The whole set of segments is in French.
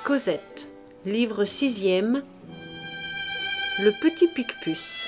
Cosette, livre 6e, Le petit Picpus.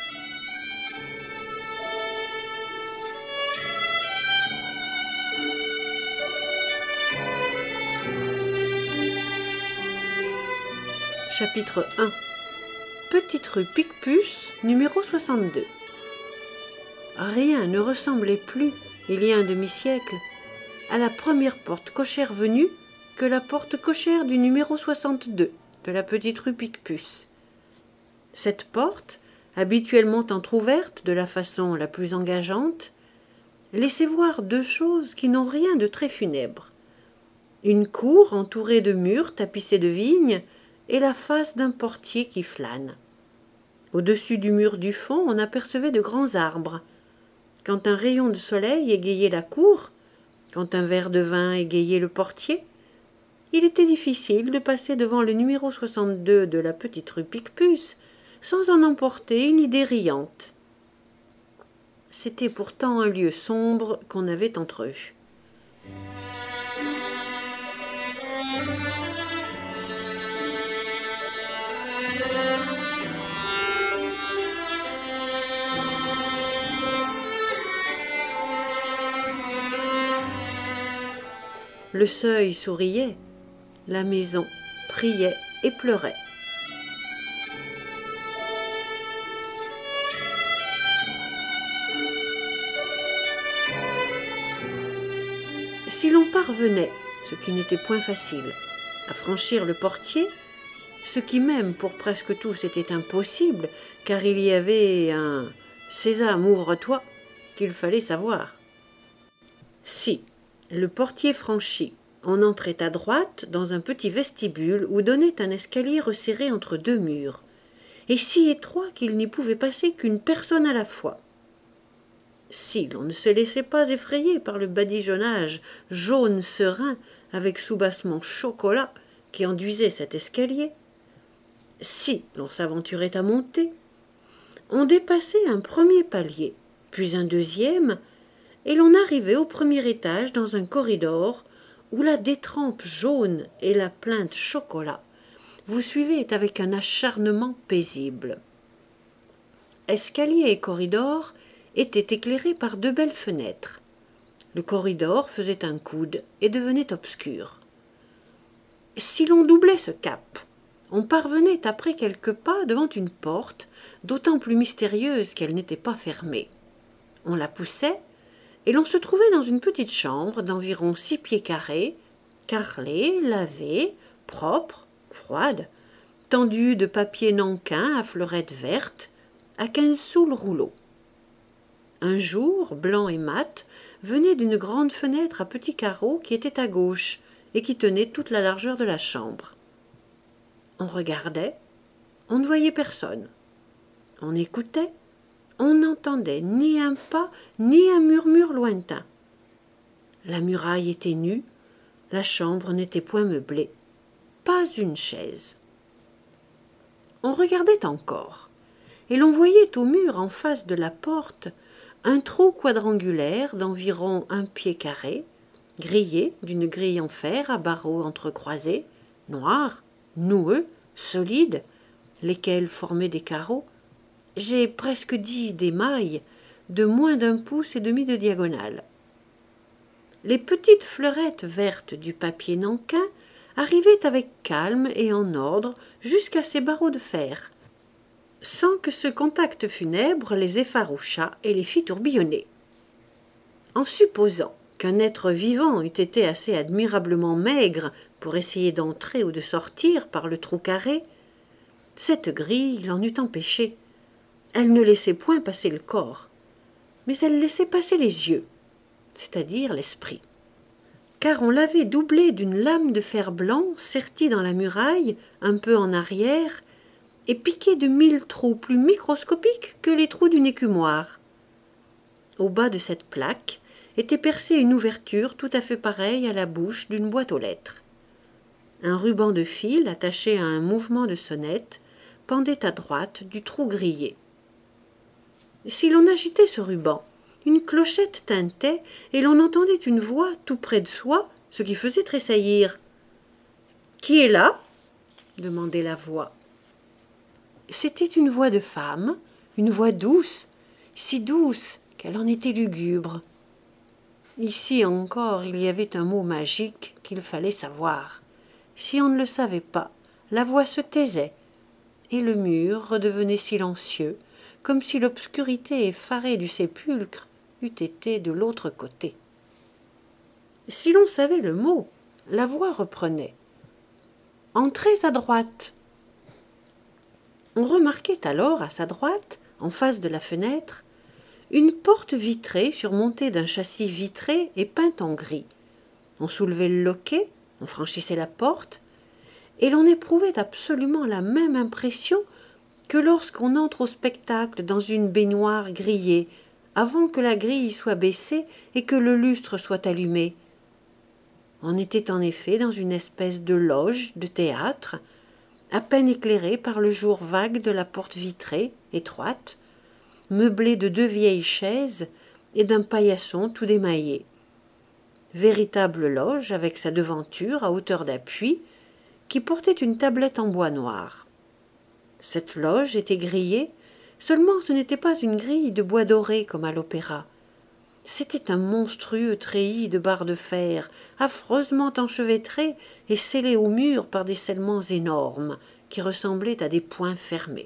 Chapitre 1. Petite rue Picpus, numéro 62. Rien ne ressemblait plus, il y a un demi-siècle, à la première porte cochère venue que la porte cochère du numéro 62 de la petite rue Picpus. Cette porte, habituellement entr'ouverte de la façon la plus engageante, laissait voir deux choses qui n'ont rien de très funèbre. Une cour entourée de murs tapissés de vignes et la face d'un portier qui flâne. Au-dessus du mur du fond, on apercevait de grands arbres. Quand un rayon de soleil égayait la cour, quand un verre de vin égayait le portier, il était difficile de passer devant le numéro 62 de la petite rue Picpus sans en emporter une idée riante. C'était pourtant un lieu sombre qu'on avait entrevu. Le seuil souriait, la maison priait et pleurait. Si l'on parvenait, ce qui n'était point facile, à franchir le portier, ce qui même pour presque tous était impossible, car il y avait un « Sésame, ouvre-toi » qu'il fallait savoir. Si, le portier franchi, on entrait à droite dans un petit vestibule où donnait un escalier resserré entre deux murs, et si étroit qu'il n'y pouvait passer qu'une personne à la fois. Si l'on ne se laissait pas effrayer par le badigeonnage jaune serein avec soubassement chocolat qui enduisait cet escalier, si l'on s'aventurait à monter, on dépassait un premier palier, puis un deuxième, et l'on arrivait au premier étage dans un corridor où la détrempe jaune et la plainte chocolat vous suivaient avec un acharnement paisible. Escalier et corridor étaient éclairés par deux belles fenêtres. Le corridor faisait un coude et devenait obscur. Si l'on doublait ce cap, on parvenait après quelques pas devant une porte, d'autant plus mystérieuse qu'elle n'était pas fermée. On la poussait, et l'on se trouvait dans une petite chambre d'environ 6 pieds carrés, carrelée, lavée, propre, froide, tendue de papier nankin à fleurettes vertes, à 15 sous le rouleau. Un jour, blanc et mat, venait d'une grande fenêtre à petits carreaux qui était à gauche et qui tenait toute la largeur de la chambre. On regardait, on ne voyait personne. On écoutait, on n'entendait ni un pas, ni un murmure lointain. La muraille était nue, la chambre n'était point meublée, pas une chaise. On regardait encore, et l'on voyait au mur en face de la porte un trou quadrangulaire d'environ 1 pied carré, grillé d'une grille en fer à barreaux entrecroisés, noirs, noueux, solides, lesquels formaient des carreaux, j'ai presque dit des mailles, de moins d'1,5 pouce de diagonale. Les petites fleurettes vertes du papier nankin arrivaient avec calme et en ordre jusqu'à ces barreaux de fer, sans que ce contact funèbre les effarouchât et les fît tourbillonner. En supposant qu'un être vivant eût été assez admirablement maigre pour essayer d'entrer ou de sortir par le trou carré, cette grille l'en eût empêché. Elle ne laissait point passer le corps, mais elle laissait passer les yeux, c'est-à-dire l'esprit. Car on l'avait doublée d'une lame de fer blanc sertie dans la muraille, un peu en arrière, et piquée de 1000 trous plus microscopiques que les trous d'une écumoire. Au bas de cette plaque était percée une ouverture tout à fait pareille à la bouche d'une boîte aux lettres. Un ruban de fil attaché à un mouvement de sonnette pendait à droite du trou grillé. Si l'on agitait ce ruban, une clochette tintait et l'on entendait une voix tout près de soi, ce qui faisait tressaillir. « Qui est là » demandait la voix. C'était une voix de femme, une voix douce, si douce qu'elle en était lugubre. Ici encore, il y avait un mot magique qu'il fallait savoir. Si on ne le savait pas, la voix se taisait, et le mur redevenait silencieux, comme si l'obscurité effarée du sépulcre eût été de l'autre côté. Si l'on savait le mot, la voix reprenait. « Entrez à droite !» On remarquait alors à sa droite, en face de la fenêtre, une porte vitrée surmontée d'un châssis vitré et peint en gris. On soulevait le loquet, on franchissait la porte, et l'on éprouvait absolument la même impression que lorsqu'on entre au spectacle dans une baignoire grillée, avant que la grille soit baissée et que le lustre soit allumé. On était en effet dans une espèce de loge de théâtre, à peine éclairée par le jour vague de la porte vitrée, étroite, meublée de 2 vieilles chaises et d'un paillasson tout démaillé. Véritable loge avec sa devanture à hauteur d'appui, qui portait une tablette en bois noir. Cette loge était grillée, seulement ce n'était pas une grille de bois doré comme à l'opéra. C'était un monstrueux treillis de barres de fer, affreusement enchevêtré et scellé au mur par des scellements énormes, qui ressemblaient à des poings fermés.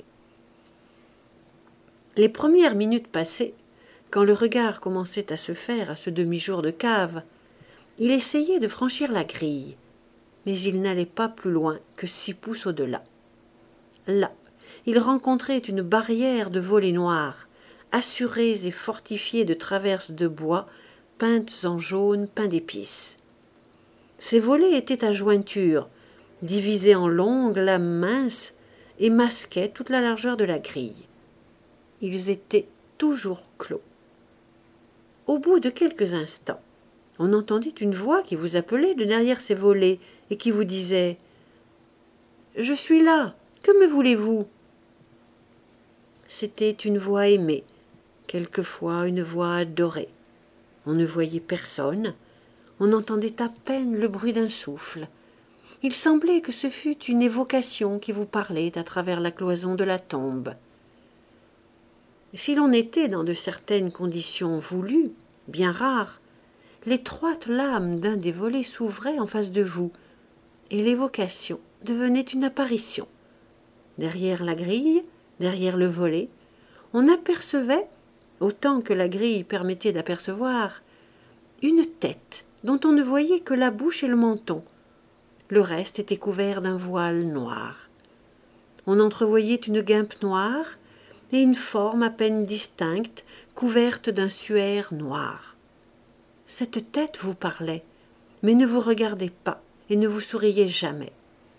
Les premières minutes passées, quand le regard commençait à se faire à ce demi-jour de cave, il essayait de franchir la grille, mais il n'allait pas plus loin que 6 pouces au-delà. Là, il rencontrait une barrière de volets noirs, assurées et fortifiées de traverses de bois peintes en jaune peint d'épices. Ces volets étaient à jointure, divisés en longues lames minces, et masquaient toute la largeur de la grille. Ils étaient toujours clos. Au bout de quelques instants, on entendit une voix qui vous appelait de derrière ces volets et qui vous disait « Je suis là, que me voulez-vous » C'était une voix aimée, quelquefois une voix adorée. On ne voyait personne, on entendait à peine le bruit d'un souffle. Il semblait que ce fût une évocation qui vous parlait à travers la cloison de la tombe. Si l'on était dans de certaines conditions voulues, bien rares, l'étroite lame d'un des volets s'ouvrait en face de vous, et l'évocation devenait une apparition. Derrière la grille, derrière le volet, on apercevait, autant que la grille permettait d'apercevoir, une tête dont on ne voyait que la bouche et le menton. Le reste était couvert d'un voile noir. On entrevoyait une guimpe noire et une forme à peine distincte, couverte d'un suaire noir. Cette tête vous parlait, mais ne vous regardait pas et ne vous souriait jamais.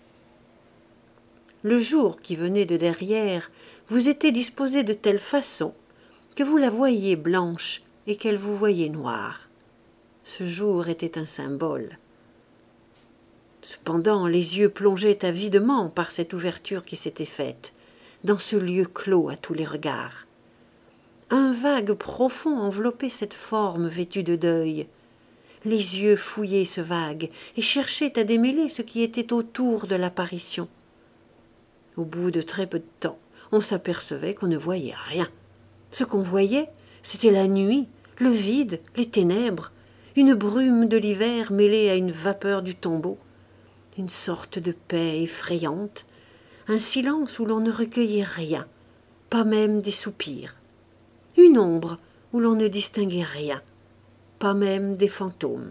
Le jour qui venait de derrière vous était disposé de telle façon que vous la voyiez blanche et qu'elle vous voyait noire. Ce jour était un symbole. Cependant, les yeux plongeaient avidement par cette ouverture qui s'était faite, dans ce lieu clos à tous les regards. Un vague profond enveloppait cette forme vêtue de deuil. Les yeux fouillaient ce vague et cherchaient à démêler ce qui était autour de l'apparition. Au bout de très peu de temps, on s'apercevait qu'on ne voyait rien. Ce qu'on voyait, c'était la nuit, le vide, les ténèbres, une brume de l'hiver mêlée à une vapeur du tombeau, une sorte de paix effrayante, un silence où l'on ne recueillait rien, pas même des soupirs, une ombre où l'on ne distinguait rien, pas même des fantômes.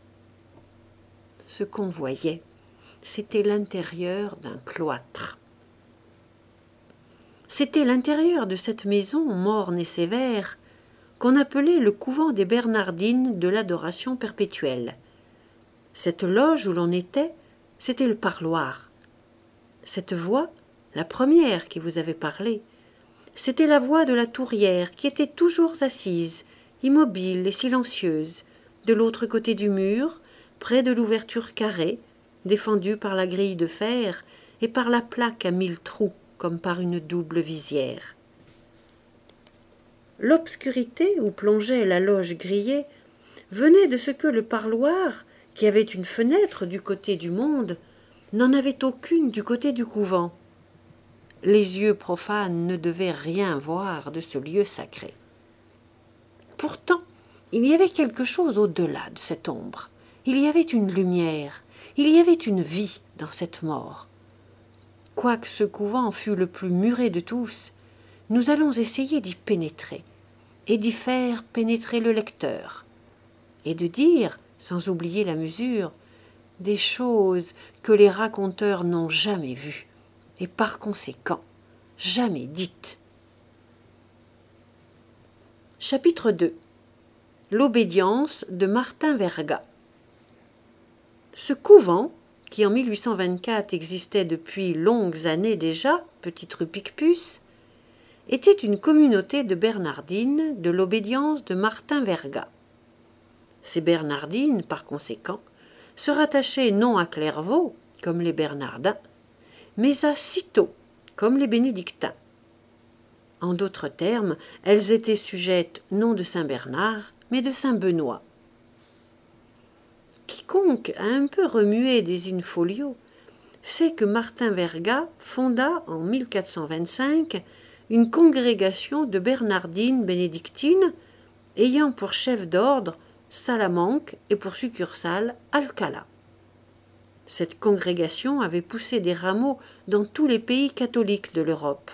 Ce qu'on voyait, c'était l'intérieur d'un cloître. C'était l'intérieur de cette maison morne et sévère qu'on appelait le couvent des Bernardines de l'adoration perpétuelle. Cette loge où l'on était, c'était le parloir. Cette voix, la première qui vous avait parlé, c'était la voix de la tourière qui était toujours assise, immobile et silencieuse, de l'autre côté du mur, près de l'ouverture carrée, défendue par la grille de fer et par la plaque à 1000 trous, comme par une double visière. L'obscurité où plongeait la loge grillée venait de ce que le parloir, qui avait une fenêtre du côté du monde, n'en avait aucune du côté du couvent. Les yeux profanes ne devaient rien voir de ce lieu sacré. Pourtant, il y avait quelque chose au-delà de cette ombre. Il y avait une lumière, il y avait une vie dans cette mort. Quoique ce couvent fût le plus muré de tous, nous allons essayer d'y pénétrer, et d'y faire pénétrer le lecteur, et de dire, sans oublier la mesure, des choses que les raconteurs n'ont jamais vues, et par conséquent jamais dites. Chapitre 2. L'obédience de Martin Verga. Ce couvent, qui en 1824 existait depuis longues années déjà, petite rue Picpus, était une communauté de Bernardines de l'obédience de Martin Verga. Ces Bernardines, par conséquent, se rattachaient non à Clairvaux, comme les Bernardins, mais à Cîteaux, comme les Bénédictins. En d'autres termes, elles étaient sujettes non de Saint Bernard, mais de Saint Benoît. Quiconque a un peu remué des in-folio sait que Martin Verga fonda en 1425 une congrégation de Bernardines bénédictines ayant pour chef d'ordre Salamanque et pour succursale Alcala. Cette congrégation avait poussé des rameaux dans tous les pays catholiques de l'Europe.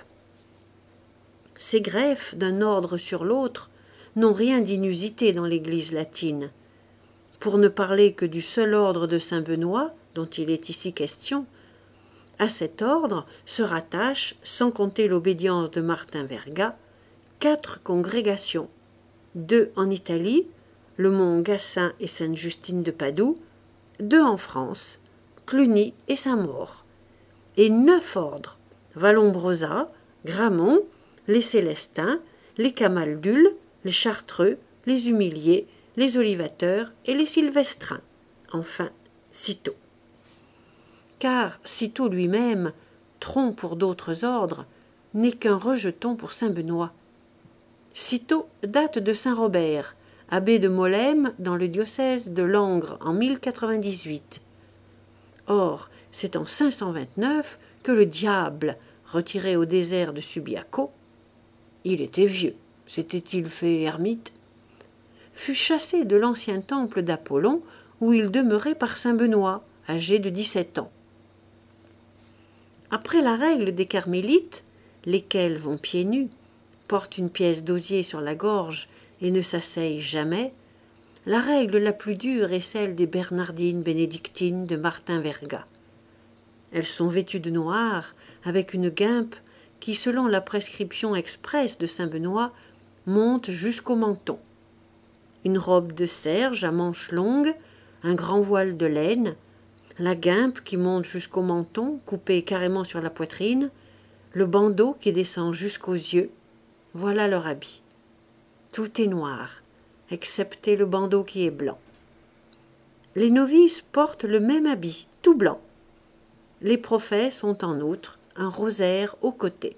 Ces greffes d'un ordre sur l'autre n'ont rien d'inusité dans l'Église latine. Pour ne parler que du seul ordre de Saint-Benoît, dont il est ici question, à cet ordre se rattachent, sans compter l'obédience de Martin Verga, 4 congrégations, 2 en Italie, le mont Gassin et Sainte-Justine de Padoue, 2 en France, Cluny et Saint-Maur, et 9 ordres, Vallombrosa, Gramont, les Célestins, les Camaldules, les Chartreux, les Humiliés, les Olivateurs et les Sylvestrins, enfin Cîteaux. Car Cîteaux lui-même, tronc pour d'autres ordres, n'est qu'un rejeton pour Saint-Benoît. Cîteaux date de Saint-Robert, abbé de Molesme dans le diocèse de Langres en 1098. Or, c'est en 529 que le diable, retiré au désert de Subiaco, il était vieux, s'était-il fait ermite, fut chassé de l'ancien temple d'Apollon où il demeurait par Saint-Benoît, âgé de 17 ans. Après la règle des carmélites, lesquels vont pieds nus, portent une pièce d'osier sur la gorge et ne s'asseyent jamais, la règle la plus dure est celle des Bernardines bénédictines de Martin Verga. Elles sont vêtues de noir, avec une guimpe qui, selon la prescription expresse de Saint-Benoît, monte jusqu'au menton. Une robe de serge à manches longues, un grand voile de laine, la guimpe qui monte jusqu'au menton, coupée carrément sur la poitrine, le bandeau qui descend jusqu'aux yeux, voilà leur habit. Tout est noir, excepté le bandeau qui est blanc. Les novices portent le même habit, tout blanc. Les prophètes ont en outre un rosaire au côté.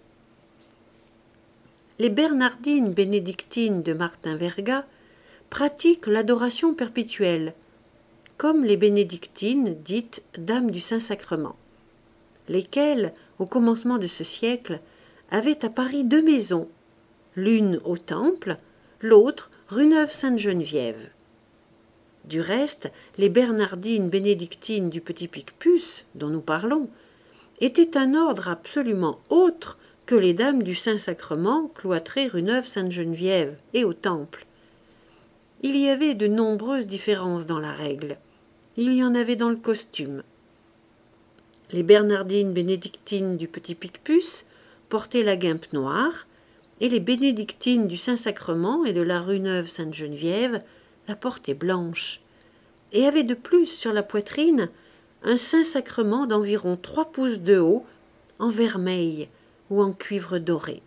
Les Bernardines bénédictines de Martin Verga pratiquent l'adoration perpétuelle, comme les bénédictines dites Dames du Saint-Sacrement, lesquelles, au commencement de ce siècle, avaient à Paris 2 maisons, l'une au Temple, l'autre rue Neuve-Sainte-Geneviève. Du reste, les Bernardines bénédictines du Petit Picpus, dont nous parlons, étaient un ordre absolument autre que les Dames du Saint-Sacrement cloîtrées rue Neuve-Sainte-Geneviève et au Temple. Il y avait de nombreuses différences dans la règle. Il y en avait dans le costume. Les Bernardines bénédictines du Petit Picpus portaient la guimpe noire, et les bénédictines du Saint-Sacrement et de la rue Neuve-Sainte-Geneviève la portaient blanche, et avaient de plus sur la poitrine un Saint-Sacrement d'environ 3 pouces de haut, en vermeil ou en cuivre doré.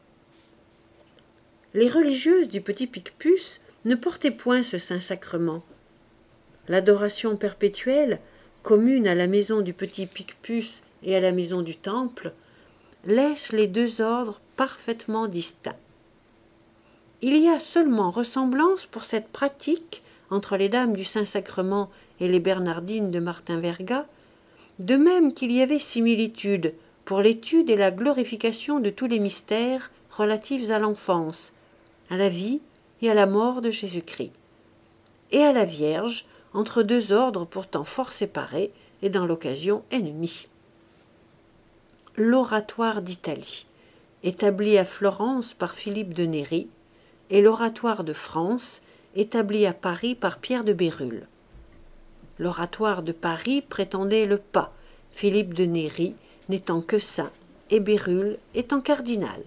Les religieuses du Petit Picpus ne portaient point ce Saint-Sacrement. L'adoration perpétuelle, commune à la maison du Petit Picpus et à la maison du Temple, laisse les 2 ordres parfaitement distincts. Il y a seulement ressemblance pour cette pratique entre les Dames du Saint-Sacrement et les Bernardines de Martin Verga de même qu'il y avait similitude pour l'étude et la glorification de tous les mystères relatifs à l'enfance, à la vie et à la mort de Jésus-Christ, et à la Vierge, entre deux ordres pourtant fort séparés et dans l'occasion ennemis. L'Oratoire d'Italie, établi à Florence par Philippe de Néri, et l'Oratoire de France, établi à Paris par Pierre de Bérulle. L'Oratoire de Paris prétendait le pas, Philippe de Néri n'étant que saint et Bérulle étant cardinal.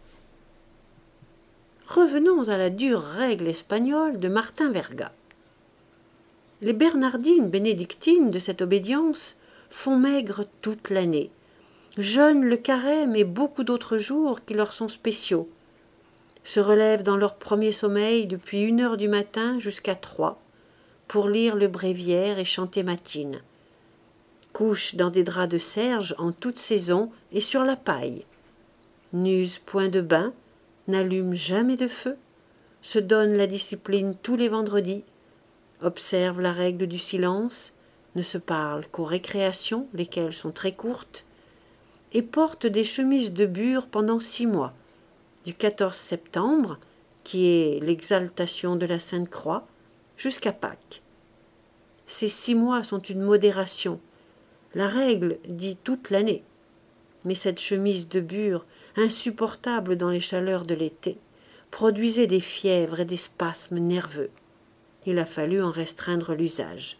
Revenons à la dure règle espagnole de Martin Verga. Les bernardines bénédictines de cette obédience font maigre toute l'année, jeûnent le carême et beaucoup d'autres jours qui leur sont spéciaux, se relèvent dans leur premier sommeil depuis 1 heure du matin jusqu'à 3 pour lire le bréviaire et chanter matines, couchent dans des draps de serge en toute saison et sur la paille, n'usent point de bain, n'allument jamais de feu, se donnent la discipline tous les vendredis, observent la règle du silence, ne se parlent qu'aux récréations, lesquelles sont très courtes, et portent des chemises de bure pendant 6 mois, du 14 septembre, qui est l'exaltation de la Sainte Croix, jusqu'à Pâques. Ces 6 mois sont une modération. La règle dit toute l'année. Mais cette chemise de bure, insupportable dans les chaleurs de l'été, produisait des fièvres et des spasmes nerveux. Il a fallu en restreindre l'usage.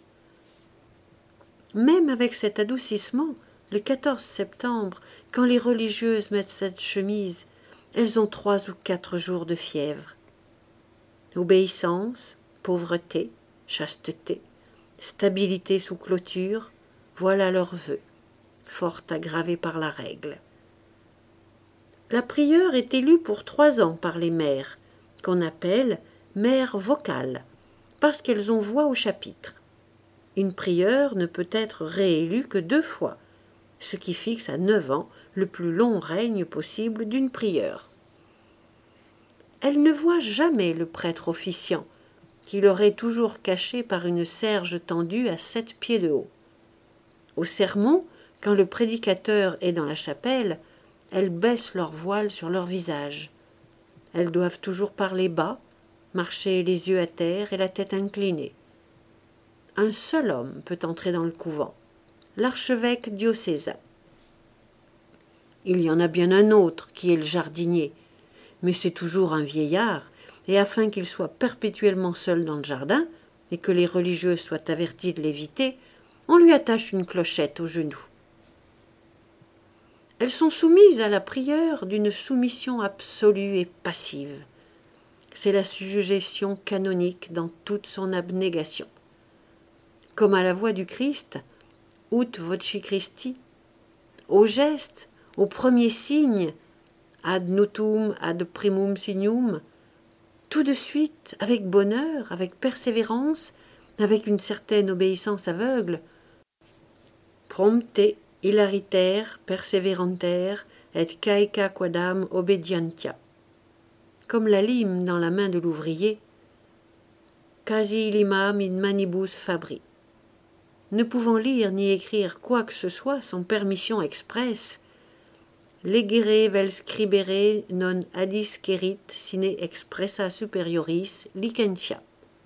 Même avec cet adoucissement, le 14 septembre, quand les religieuses mettent cette chemise, elles ont 3 ou 4 jours de fièvre. Obéissance, pauvreté, chasteté, stabilité sous clôture, voilà leurs vœux, fort aggravés par la règle. La prieure est élue pour 3 ans par les mères, qu'on appelle mères vocales, parce qu'elles ont voix au chapitre. Une prieure ne peut être réélue que 2 fois, ce qui fixe à 9 ans le plus long règne possible d'une prieure. Elle ne voit jamais le prêtre officiant, qui leur est toujours caché par une serge tendue à 7 pieds de haut. Au sermon, quand le prédicateur est dans la chapelle, elles baissent leur voile sur leur visage. Elles doivent toujours parler bas, marcher les yeux à terre et la tête inclinée. Un seul homme peut entrer dans le couvent, l'archevêque diocésain. Il y en a bien un autre qui est le jardinier, mais c'est toujours un vieillard, et afin qu'il soit perpétuellement seul dans le jardin, et que les religieuses soient averties de l'éviter, on lui attache une clochette au genou. Elles sont soumises à la prieure d'une soumission absolue et passive. C'est la sujétion canonique dans toute son abnégation. Comme à la voix du Christ, ut voci Christi, au geste, au premier signe, ad nutum ad primum signum, tout de suite, avec bonheur, avec persévérance, avec une certaine obéissance aveugle, prompte hilariter perseveranter et caeca quadam obedientia. Comme la lime dans la main de l'ouvrier, quasi limam in manibus fabri. Ne pouvant lire ni écrire quoi que ce soit sans permission expresse, legere vel scribere non adiscerit sine expressa superioris licentia.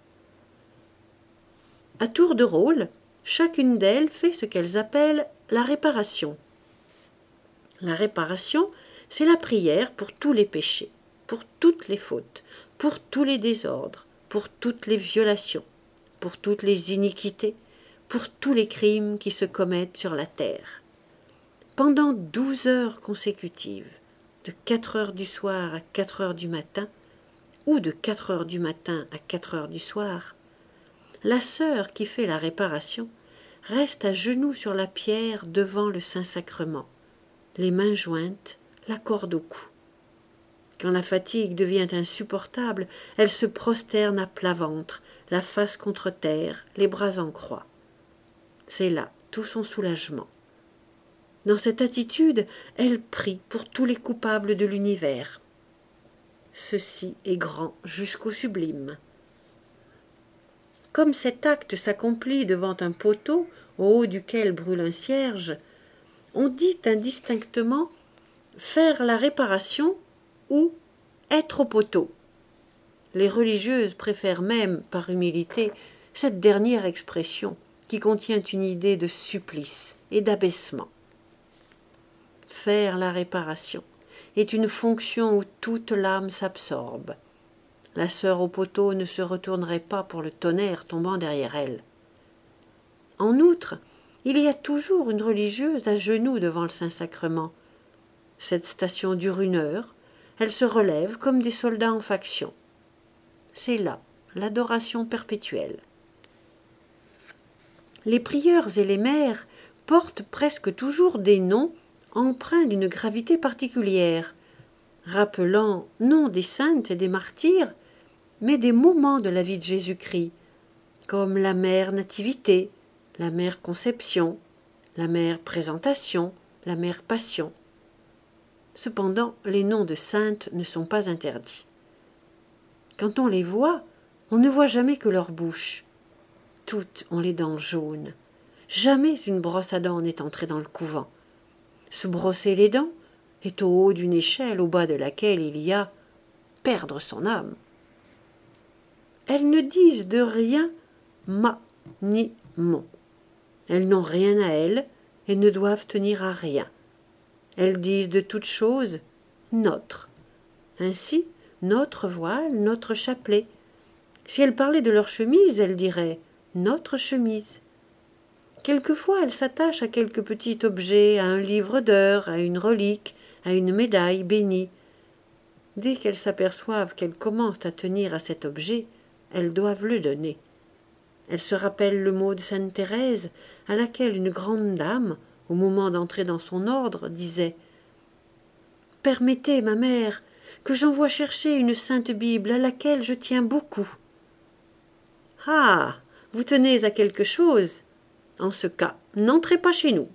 À tour de rôle, chacune d'elles fait ce qu'elles appellent la réparation. La réparation, c'est la prière pour tous les péchés, pour toutes les fautes, pour tous les désordres, pour toutes les violations, pour toutes les iniquités, pour tous les crimes qui se commettent sur la terre. Pendant 12 heures consécutives, de 4 heures du soir à 4 heures du matin, ou de 4 heures du matin à 4 heures du soir, la sœur qui fait la réparation reste à genoux sur la pierre devant le Saint-Sacrement, les mains jointes, la corde au cou. Quand la fatigue devient insupportable, elle se prosterne à plat ventre, la face contre terre, les bras en croix. C'est là tout son soulagement. Dans cette attitude, elle prie pour tous les coupables de l'univers. Ceci est grand jusqu'au sublime. comme cet acte s'accomplit devant un poteau au haut duquel brûle un cierge, on dit indistinctement faire la réparation ou être au poteau. Les religieuses préfèrent même, par humilité, cette dernière expression qui contient une idée de supplice et d'abaissement. Faire la réparation est une fonction où toute l'âme s'absorbe. La sœur au poteau ne se retournerait pas pour le tonnerre tombant derrière elle. En outre, il y a toujours une religieuse à genoux devant le Saint-Sacrement. Cette station dure 1 heure, elle se relève comme des soldats en faction. C'est là l'adoration perpétuelle. Les prieurs et les mères portent presque toujours des noms empreints d'une gravité particulière, rappelant non des saintes et des martyrs, mais des moments de la vie de Jésus-Christ, comme la mère Nativité, la mère Conception, la mère Présentation, la mère Passion. Cependant, les noms de saintes ne sont pas interdits. Quand on les voit, on ne voit jamais que leur bouche. Toutes ont les dents jaunes. Jamais une brosse à dents n'est entrée dans le couvent. Se brosser les dents est au haut d'une échelle au bas de laquelle il y a perdre son âme. Elles ne disent de rien ma ni mon. Elles n'ont rien à elles et ne doivent tenir à rien. Elles disent de toutes choses notre. Ainsi, notre voile, notre chapelet. Si elles parlaient de leur chemise, elles diraient notre chemise. Quelquefois, elles s'attachent à quelque petit objet, à un livre d'heures, à une relique, à une médaille bénie. Dès qu'elles s'aperçoivent qu'elles commencent à tenir à cet objet, elles doivent le donner. Elles se rappellent le mot de sainte Thérèse, à laquelle une grande dame, au moment d'entrer dans son ordre, disait « Permettez, ma mère, que j'envoie chercher une sainte Bible à laquelle je tiens beaucoup. » « Ah, vous tenez à quelque chose? En ce cas, n'entrez pas chez nous. »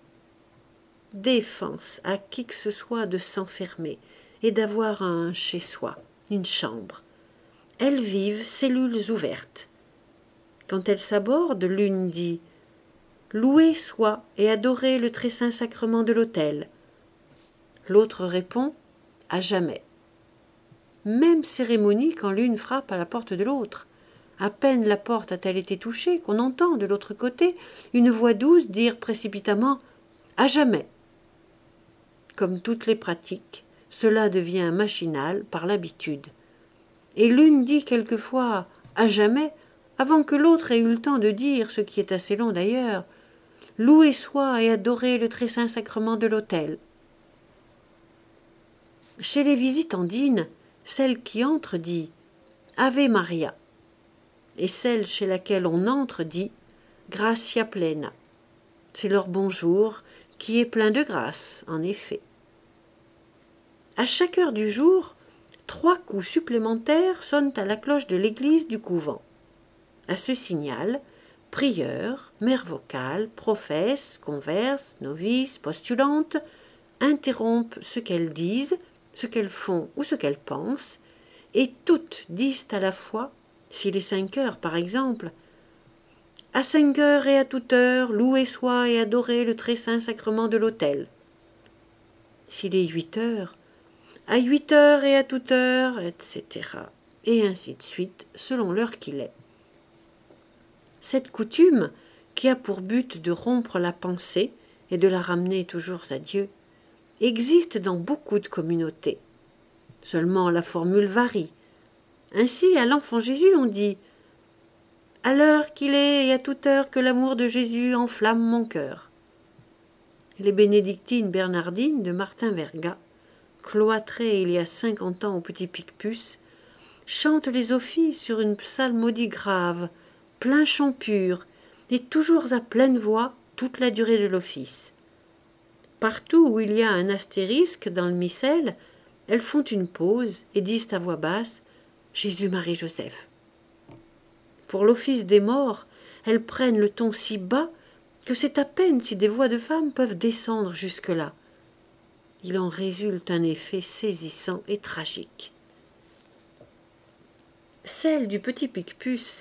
Défense à qui que ce soit de s'enfermer et d'avoir un chez-soi, une chambre. Elles vivent cellules ouvertes. Quand elles s'abordent, l'une dit « Loué soit et adoré le très saint sacrement de l'autel. » L'autre répond « À jamais. » Même cérémonie quand l'une frappe à la porte de l'autre. À peine la porte a-t-elle été touchée qu'on entend de l'autre côté une voix douce dire précipitamment « À jamais !» Comme toutes les pratiques, cela devient machinal par l'habitude. Et l'une dit quelquefois « à jamais !» avant que l'autre ait eu le temps de dire, ce qui est assez long d'ailleurs, « Loué soit et adoré le très saint sacrement de l'autel. » Chez les visitandines, celle qui entre dit « Ave Maria » et celle chez laquelle on entre dit « Gratia plena ». C'est leur bonjour qui est plein de grâce, en effet. À chaque heure du jour, 3 coups supplémentaires sonnent à la cloche de l'église du couvent. À ce signal, prieurs, mères vocales, professes, converses, novices, postulantes interrompent ce qu'elles disent, ce qu'elles font ou ce qu'elles pensent, et toutes disent à la fois, s'il est 5 heures par exemple, « À 5 heures et à toute heure, loué soit et adoré le très saint sacrement de l'autel. » S'il est 8 heures, « À 8 heures et à toute heure, etc. » et ainsi de suite, selon l'heure qu'il est. Cette coutume, qui a pour but de rompre la pensée et de la ramener toujours à Dieu, existe dans beaucoup de communautés. Seulement la formule varie. Ainsi, à l'enfant Jésus, on dit « À l'heure qu'il est et à toute heure que l'amour de Jésus enflamme mon cœur. » Les bénédictines bernardines de Martin Verga, cloîtrées il y a 50 ans au Petit Picpus, chantent les offices sur une psalmodie grave, plein chant pur, et toujours à pleine voix toute la durée de l'office. Partout où il y a un astérisque dans le missel, elles font une pause et disent à voix basse « Jésus, Marie, Joseph ». Pour l'office des morts, elles prennent le ton si bas que c'est à peine si des voix de femmes peuvent descendre jusque-là. Il en résulte un effet saisissant et tragique. Celles du Petit Picpus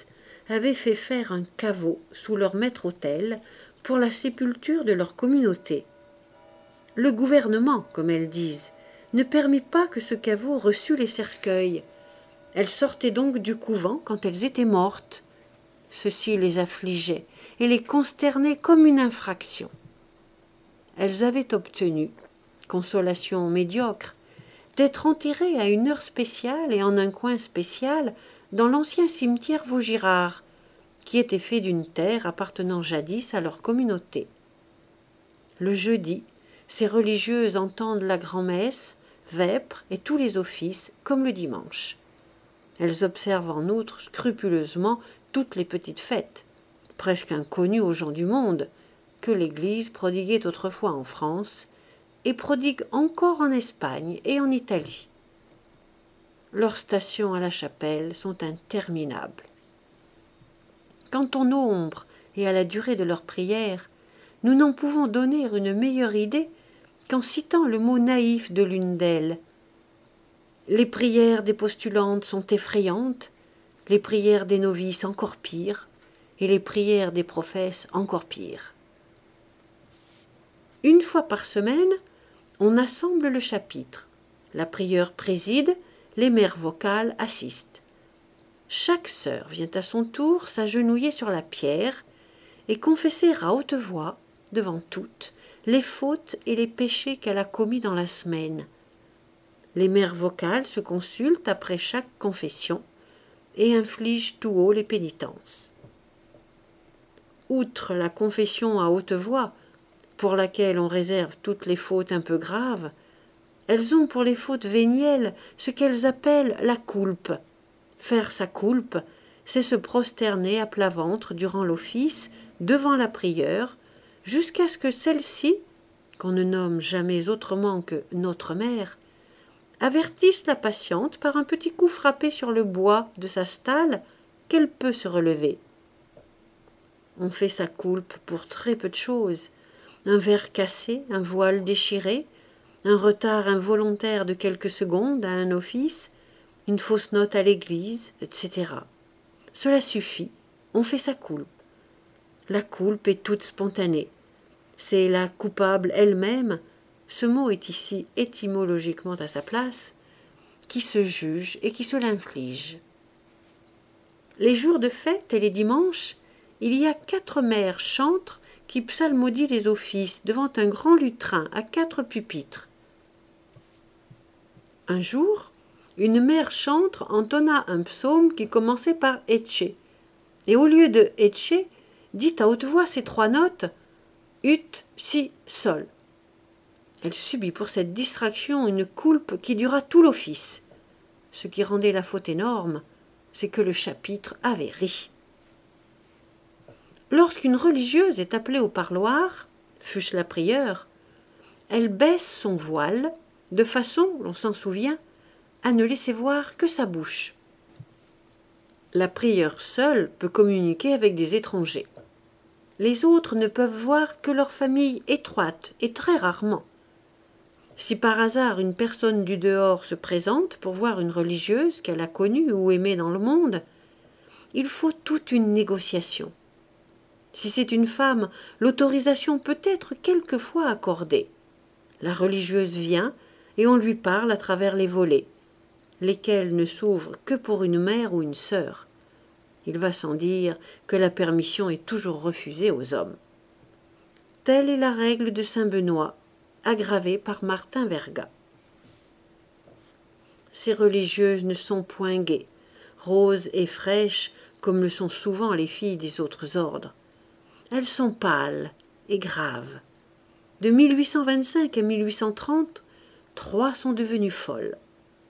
avaient fait faire un caveau sous leur maître-autel pour la sépulture de leur communauté. Le gouvernement, comme elles disent, ne permit pas que ce caveau reçût les cercueils. Elles sortaient donc du couvent quand elles étaient mortes. Ceci les affligeait et les consternait comme une infraction. Elles avaient obtenu, consolation médiocre, d'être enterrées à une heure spéciale et en un coin spécial dans l'ancien cimetière Vaugirard, qui était fait d'une terre appartenant jadis à leur communauté. Le jeudi, ces religieuses entendent la grand-messe, vêpres et tous les offices comme le dimanche. Elles observent en outre scrupuleusement toutes les petites fêtes, presque inconnues aux gens du monde, que l'Église prodiguait autrefois en France et prodigue encore en Espagne et en Italie. Leurs stations à la chapelle sont interminables. Quant au nombre et à la durée de leurs prières, nous n'en pouvons donner une meilleure idée qu'en citant le mot naïf de l'une d'elles. Les prières des postulantes sont effrayantes, les prières des novices encore pires, et les prières des professes encore pires. Une fois par semaine, on assemble le chapitre. La prieure préside, les mères vocales assistent. Chaque sœur vient à son tour s'agenouiller sur la pierre et confesser à haute voix, devant toutes, les fautes et les péchés qu'elle a commis dans la semaine. Les mères vocales se consultent après chaque confession et infligent tout haut les pénitences. Outre la confession à haute voix, pour laquelle on réserve toutes les fautes un peu graves, elles ont pour les fautes vénielles ce qu'elles appellent la coulpe. Faire sa coulpe, c'est se prosterner à plat ventre durant l'office, devant la prieure, jusqu'à ce que celle-ci, qu'on ne nomme jamais autrement que notre mère, avertisse la patiente par un petit coup frappé sur le bois de sa stalle qu'elle peut se relever. On fait sa coulpe pour très peu de choses. Un verre cassé, un voile déchiré, un retard involontaire de quelques secondes à un office, une fausse note à l'église, etc. Cela suffit, on fait sa coulpe. La coulpe est toute spontanée. C'est la coupable elle-même, ce mot est ici étymologiquement à sa place, qui se juge et qui se l'inflige. Les jours de fête et les dimanches, il y a 4 mères chantres qui psalmodient les offices devant un grand lutrin à 4 pupitres. Un jour, une mère chantre entonna un psaume qui commençait par « Ecce », et au lieu de « Ecce », dit à haute voix ces 3 notes « Ut, Si, Sol ». Elle subit pour cette distraction une coulpe qui dura tout l'office. Ce qui rendait la faute énorme, c'est que le chapitre avait ri. Lorsqu'une religieuse est appelée au parloir, fût-ce la prieure, elle baisse son voile, de façon, l'on s'en souvient, à ne laisser voir que sa bouche. La prieure seule peut communiquer avec des étrangers. Les autres ne peuvent voir que leur famille étroite et très rarement. Si par hasard une personne du dehors se présente pour voir une religieuse qu'elle a connue ou aimée dans le monde, il faut toute une négociation. Si c'est une femme, l'autorisation peut être quelquefois accordée. La religieuse vient et on lui parle à travers les volets, lesquels ne s'ouvrent que pour une mère ou une sœur. Il va sans dire que la permission est toujours refusée aux hommes. Telle est la règle de saint Benoît, aggravée par Martin Verga. Ces religieuses ne sont point gaies, roses et fraîches comme le sont souvent les filles des autres ordres. Elles sont pâles et graves. De 1825 à 1830, 3 sont devenues folles.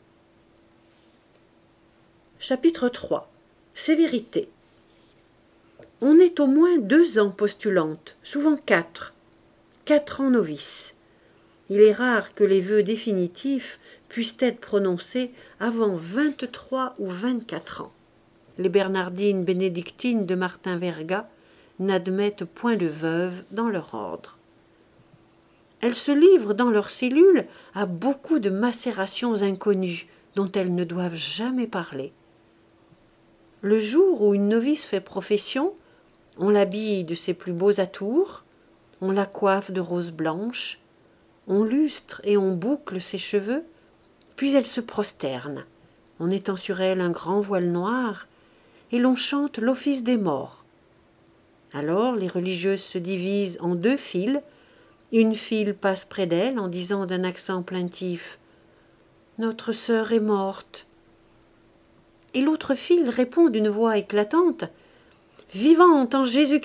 Chapitre 3. Sévérité. On est au moins 2 ans postulantes, souvent 4. 4 ans novices. Il est rare que les vœux définitifs puissent être prononcés avant 23 ou 24 ans. Les bernardines bénédictines de Martin Verga n'admettent point de veuves dans leur ordre. Elles se livrent dans leurs cellules à beaucoup de macérations inconnues dont elles ne doivent jamais parler. Le jour où une novice fait profession, on l'habille de ses plus beaux atours, on la coiffe de roses blanches, on lustre et on boucle ses cheveux, puis elle se prosterne. On étend sur elle un grand voile noir, et l'on chante l'office des morts. Alors les religieuses se divisent en 2 files. Une file passe près d'elle en disant d'un accent plaintif « Notre sœur est morte ». Et l'autre file répond d'une voix éclatante « Vivante en Jésus-Christ ».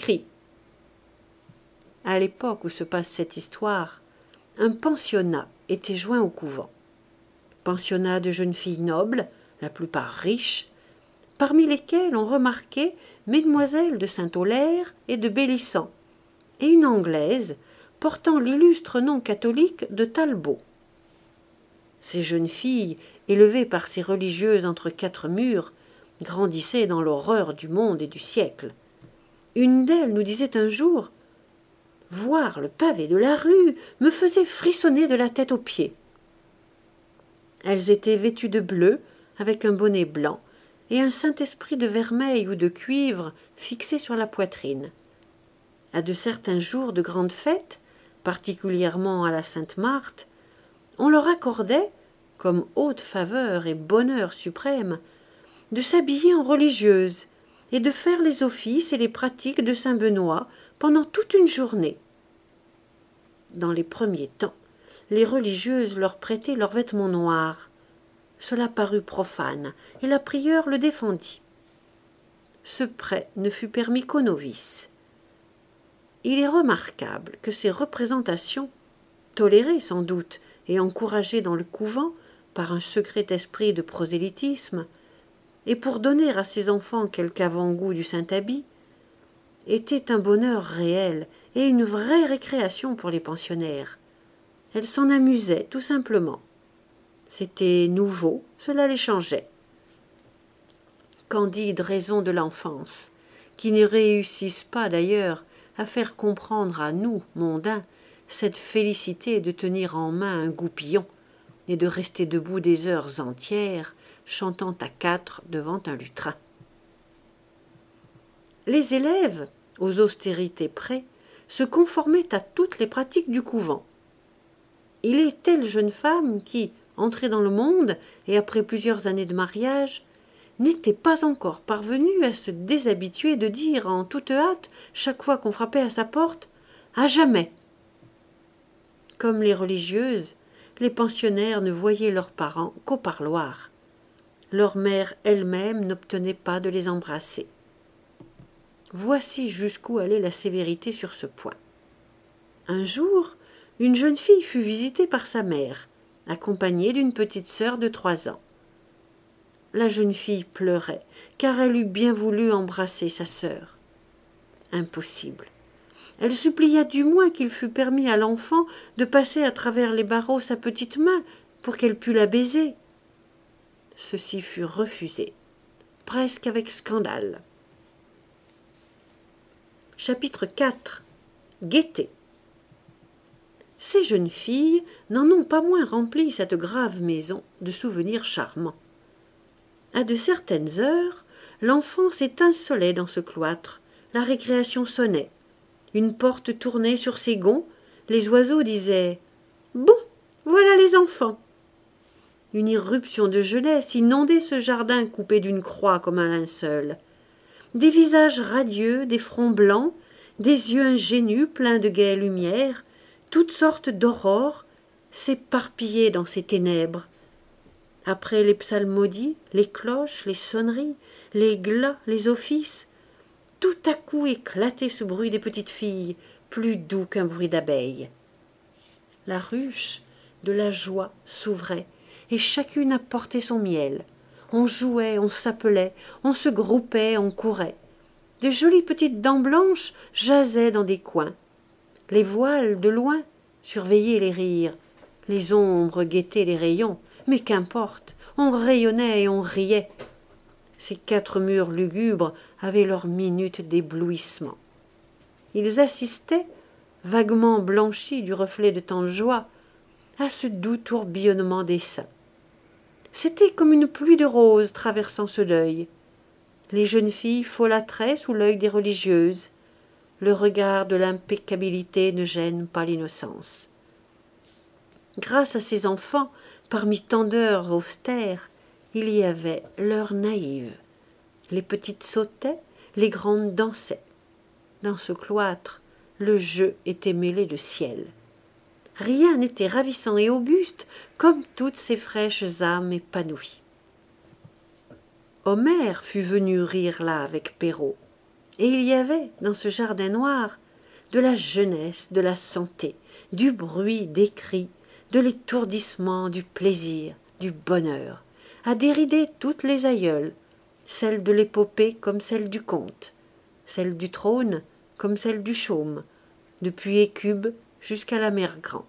À l'époque où se passe cette histoire, un pensionnat était joint au couvent. Pensionnat de jeunes filles nobles, la plupart riches, parmi lesquelles on remarquait mesdemoiselles de Saint-Aulaire et de Bélissan, et une Anglaise portant l'illustre nom catholique de Talbot. Ces jeunes filles, élevées par ces religieuses entre 4 murs, grandissaient dans l'horreur du monde et du siècle. Une d'elles nous disait un jour « Voir le pavé de la rue me faisait frissonner de la tête aux pieds ». Elles étaient vêtues de bleu, avec un bonnet blanc, et un Saint-Esprit de vermeil ou de cuivre fixé sur la poitrine. À de certains jours de grandes fêtes, particulièrement à la Sainte-Marthe, on leur accordait, comme haute faveur et bonheur suprême, de s'habiller en religieuses et de faire les offices et les pratiques de saint Benoît pendant toute une journée. Dans les premiers temps, les religieuses leur prêtaient leurs vêtements noirs. Cela parut profane, et la prieure le défendit. Ce prêt ne fut permis qu'aux novices. Il est remarquable que ces représentations, tolérées sans doute et encouragées dans le couvent par un secret esprit de prosélytisme, et pour donner à ses enfants quelque avant-goût du Saint-Habit, étaient un bonheur réel et une vraie récréation pour les pensionnaires. Elles s'en amusaient tout simplement. C'était nouveau, cela les changeait. Candides raisons de l'enfance, qui ne réussissent pas d'ailleurs à faire comprendre à nous, mondains, cette félicité de tenir en main un goupillon et de rester debout des heures entières, chantant à 4 devant un lutrin. Les élèves, aux austérités près, se conformaient à toutes les pratiques du couvent. Il est telle jeune femme qui, entrée dans le monde et après plusieurs années de mariage, n'était pas encore parvenue à se déshabituer de dire en toute hâte, chaque fois qu'on frappait à sa porte, « À jamais !» Comme les religieuses, les pensionnaires ne voyaient leurs parents qu'au parloir. Leur mère elle-même n'obtenait pas de les embrasser. Voici jusqu'où allait la sévérité sur ce point. Un jour, une jeune fille fut visitée par sa mère, accompagnée d'une petite sœur de 3 ans. La jeune fille pleurait, car elle eût bien voulu embrasser sa sœur. Impossible. Elle supplia du moins qu'il fût permis à l'enfant de passer à travers les barreaux sa petite main pour qu'elle pût la baiser. Ceci fut refusé, presque avec scandale. Chapitre 4. Gaieté. Ces jeunes filles n'en ont pas moins rempli cette grave maison de souvenirs charmants. À de certaines heures, l'enfance étincelait dans ce cloître, la récréation sonnait. Une porte tournait sur ses gonds, les oiseaux disaient « Bon, voilà les enfants !» Une irruption de jeunesse inondait ce jardin coupé d'une croix comme un linceul. Des visages radieux, des fronts blancs, des yeux ingénus pleins de gaie lumière, toutes sortes d'aurores s'éparpillaient dans ces ténèbres. Après les psalmodies, les cloches, les sonneries, les glas, les offices, tout à coup éclatait ce bruit des petites filles, plus doux qu'un bruit d'abeilles. La ruche de la joie s'ouvrait, et chacune apportait son miel. On jouait, on s'appelait, on se groupait, on courait. De jolies petites dents blanches jasaient dans des coins. Les voiles, de loin, surveillaient les rires. Les ombres guettaient les rayons. Mais qu'importe, on rayonnait et on riait. Ces 4 murs lugubres avaient leur minute d'éblouissement. Ils assistaient, vaguement blanchis du reflet de tant de joie, à ce doux tourbillonnement des seins. C'était comme une pluie de roses traversant ce deuil. Les jeunes filles folâtraient sous l'œil des religieuses. Le regard de l'impeccabilité ne gêne pas l'innocence. Grâce à ces enfants, parmi tant d'heures austères, il y avait l'heure naïve. Les petites sautaient, les grandes dansaient. Dans ce cloître, le jeu était mêlé de ciel. Rien n'était ravissant et auguste comme toutes ces fraîches âmes épanouies. Homère fut venu rire là avec Perrault, et il y avait, dans ce jardin noir, de la jeunesse, de la santé, du bruit, des cris, de l'étourdissement, du plaisir, du bonheur, à dérider toutes les aïeules, celle de l'épopée comme celle du conte, celle du trône comme celle du chaume, depuis Écube jusqu'à la mère Grand.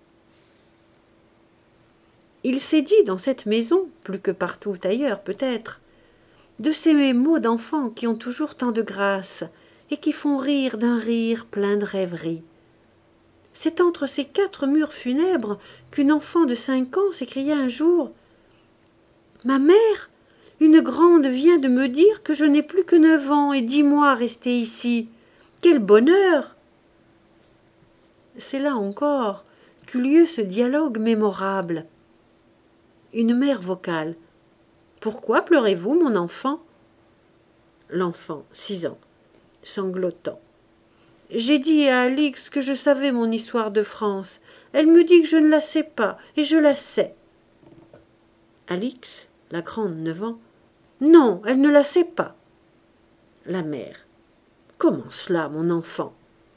Il s'est dit dans cette maison, plus que partout ailleurs peut-être, de ces mots d'enfants qui ont toujours tant de grâce et qui font rire d'un rire plein de rêverie. C'est entre ces 4 murs funèbres qu'une enfant de 5 ans s'écria un jour « Ma mère, une grande vient de me dire que je n'ai plus que 9 ans et 10 mois restés ici. Quel bonheur !» C'est là encore qu'eut lieu ce dialogue mémorable. Une mère vocale. « Pourquoi pleurez-vous, mon enfant ?» L'enfant, 6 ans, sanglotant. « J'ai dit à Alix que je savais mon histoire de France. Elle me dit que je ne la sais pas, et je la sais. » Alix, la grande, 9 ans. « Non, elle ne la sait pas. » La mère. « Comment cela, mon enfant ?»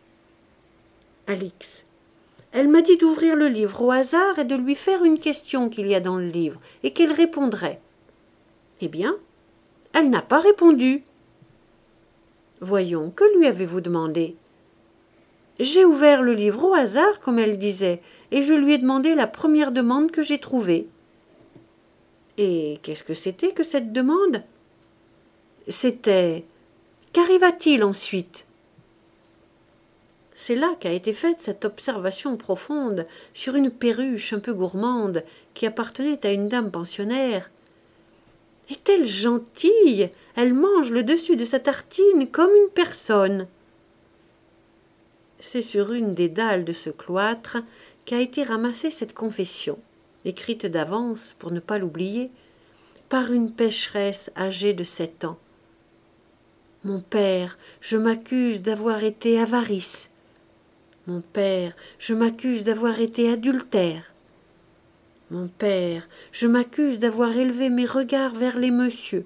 Alix. Elle m'a dit d'ouvrir le livre au hasard et de lui faire une question qu'il y a dans le livre, et qu'elle répondrait. Eh bien, elle n'a pas répondu. Voyons, que lui avez-vous demandé? J'ai ouvert le livre au hasard, comme elle disait, et je lui ai demandé la première demande que j'ai trouvée. Et qu'est-ce que c'était que cette demande? C'était « Qu'arriva-t-il ensuite ?» C'est là qu'a été faite cette observation profonde sur une perruche un peu gourmande qui appartenait à une dame pensionnaire. Est-elle gentille? Elle mange le dessus de sa tartine comme une personne. C'est sur une des dalles de ce cloître qu'a été ramassée cette confession, écrite d'avance pour ne pas l'oublier, par une pécheresse âgée de 7 ans. Mon père, je m'accuse d'avoir été avarice. Mon père, je m'accuse d'avoir été adultère. Mon père, je m'accuse d'avoir élevé mes regards vers les messieurs.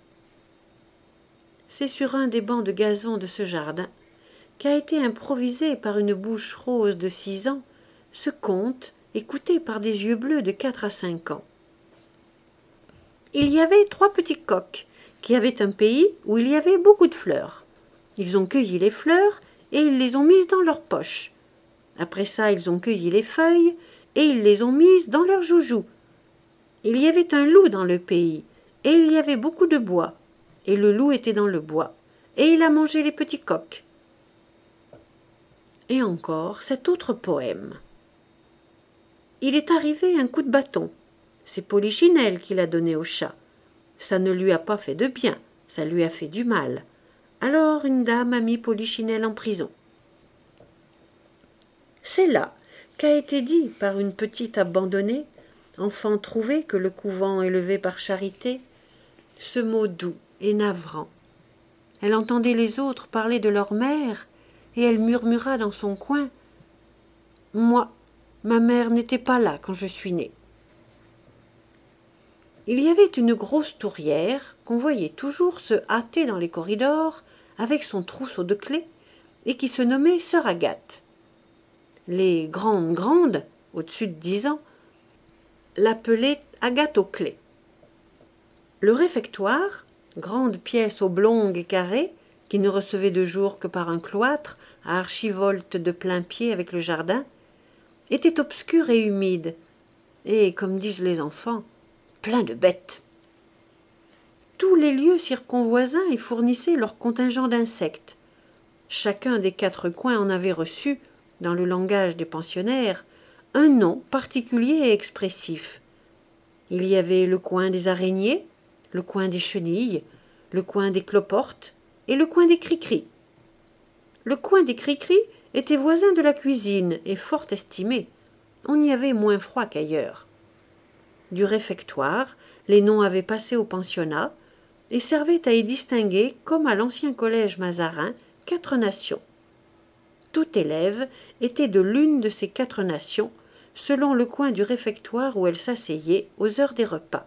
C'est sur un des bancs de gazon de ce jardin qu'a été improvisé par une bouche rose de 6 ans ce conte écouté par des yeux bleus de 4 à 5 ans. Il y avait 3 petits coqs qui avaient un pays où il y avait beaucoup de fleurs. Ils ont cueilli les fleurs et ils les ont mises dans leurs poches. Après ça, ils ont cueilli les feuilles et ils les ont mises dans leurs joujoux. Il y avait un loup dans le pays et il y avait beaucoup de bois. Et le loup était dans le bois et il a mangé les petits coqs. Et encore cet autre poème. Il est arrivé un coup de bâton. C'est Polichinelle qui l'a donné au chat. Ça ne lui a pas fait de bien, ça lui a fait du mal. Alors une dame a mis Polichinelle en prison. C'est là qu'a été dit par une petite abandonnée, enfant trouvé que le couvent élevait par charité, ce mot doux et navrant. Elle entendait les autres parler de leur mère, et elle murmura dans son coin « Moi, ma mère n'était pas là quand je suis née. » Il y avait une grosse tourière qu'on voyait toujours se hâter dans les corridors avec son trousseau de clés et qui se nommait Sœur Agathe. Les grandes, au-dessus de 10 ans, l'appelaient Agathe aux clés. Le réfectoire, grande pièce oblongue et carrée, qui ne recevait de jour que par un cloître à archivolte de plein pied avec le jardin, était obscur et humide, et, comme disent les enfants, plein de bêtes. Tous les lieux circonvoisins y fournissaient leur contingent d'insectes. Chacun des 4 coins en avait reçu, dans le langage des pensionnaires, un nom particulier et expressif. Il y avait le coin des araignées, le coin des chenilles, le coin des cloportes et le coin des cricris. Le coin des cricris était voisin de la cuisine et fort estimé. On y avait moins froid qu'ailleurs. Du réfectoire, les noms avaient passé au pensionnat et servaient à y distinguer, comme à l'ancien collège Mazarin, 4 nations. Tout élève était de l'une de ces 4 nations, selon le coin du réfectoire où elle s'asseyait aux heures des repas.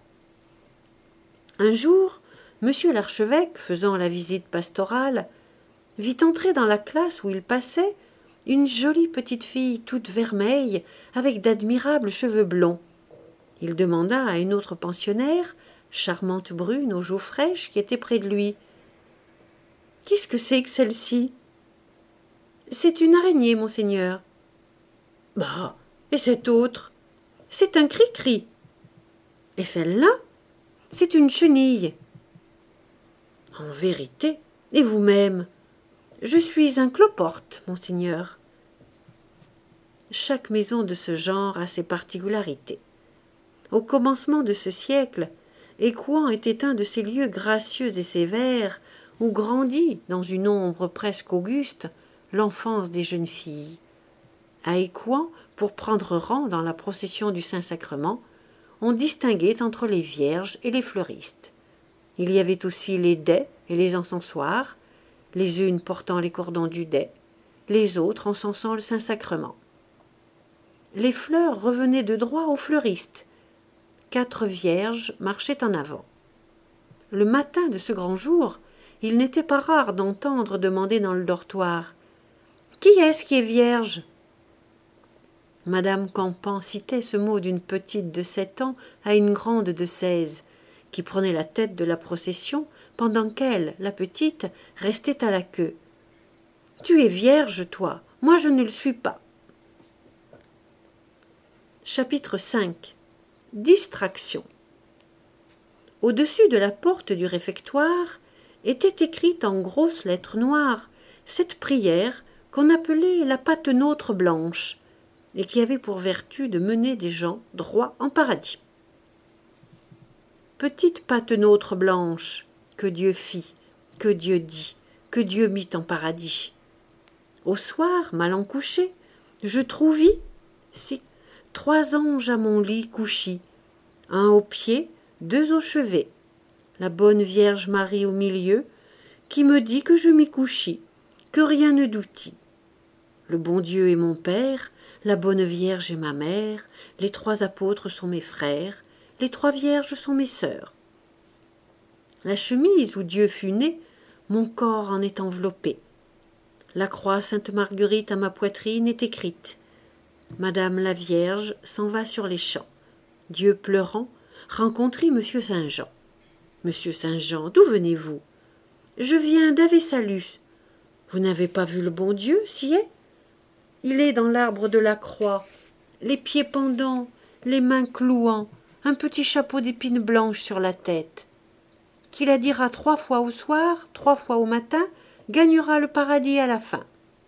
Un jour, monsieur l'archevêque, faisant la visite pastorale, vit entrer dans la classe où il passait une jolie petite fille toute vermeille avec d'admirables cheveux blonds. Il demanda à une autre pensionnaire, charmante brune aux joues fraîches, qui était près de lui. « Qu'est-ce que c'est que celle-ci ?»« C'est une araignée, monseigneur. »« Bah, et cette autre ?»« C'est un cri-cri. »« Et celle-là ?»« C'est une chenille. »« En vérité, et vous-même ?»« Je suis un cloporte, monseigneur. » Chaque maison de ce genre a ses particularités. Au commencement de ce siècle, Écouen était un de ces lieux gracieux et sévères où grandit, dans une ombre presque auguste, l'enfance des jeunes filles. À Écouen, pour prendre rang dans la procession du Saint-Sacrement, on distinguait entre les vierges et les fleuristes. Il y avait aussi les dais et les encensoirs, les unes portant les cordons du dais, les autres encensant le Saint-Sacrement. Les fleurs revenaient de droit aux fleuristes. 4 vierges marchaient en avant. Le matin de ce grand jour, il n'était pas rare d'entendre demander dans le dortoir « Qui est-ce qui est vierge ?» Madame Campan citait ce mot d'une petite de 7 ans à une grande de 16, qui prenait la tête de la procession pendant qu'elle, la petite, restait à la queue. « Tu es vierge, toi, moi je ne le suis pas. » Chapitre 5. Distraction. Au-dessus de la porte du réfectoire était écrite en grosses lettres noires cette prière qu'on appelait la patenôtre blanche et qui avait pour vertu de mener des gens droit en paradis. Petite patenôtre blanche, que Dieu fit, que Dieu dit, que Dieu mit en paradis. Au soir, mal en couché, je trouvis, si, 3 anges à mon lit couchis, un au pied, 2 au chevet, la bonne Vierge Marie au milieu, qui me dit que je m'y couchis, que rien ne doutis. Le bon Dieu est mon Père, la bonne Vierge est ma mère, les 3 apôtres sont mes frères, les 3 vierges sont mes sœurs. La chemise où Dieu fut né, mon corps en est enveloppé. La croix Sainte-Marguerite à ma poitrine est écrite. Madame la Vierge s'en va sur les champs. Dieu pleurant, rencontrit Monsieur Saint-Jean. Monsieur Saint-Jean, d'où venez-vous? Je viens d'Ave-Salus. Vous n'avez pas vu le bon Dieu, si est? Il est dans l'arbre de la croix, les pieds pendants, les mains clouant, un petit chapeau d'épines blanches sur la tête. Qui la dira 3 fois au soir, 3 fois au matin, gagnera le paradis à la fin.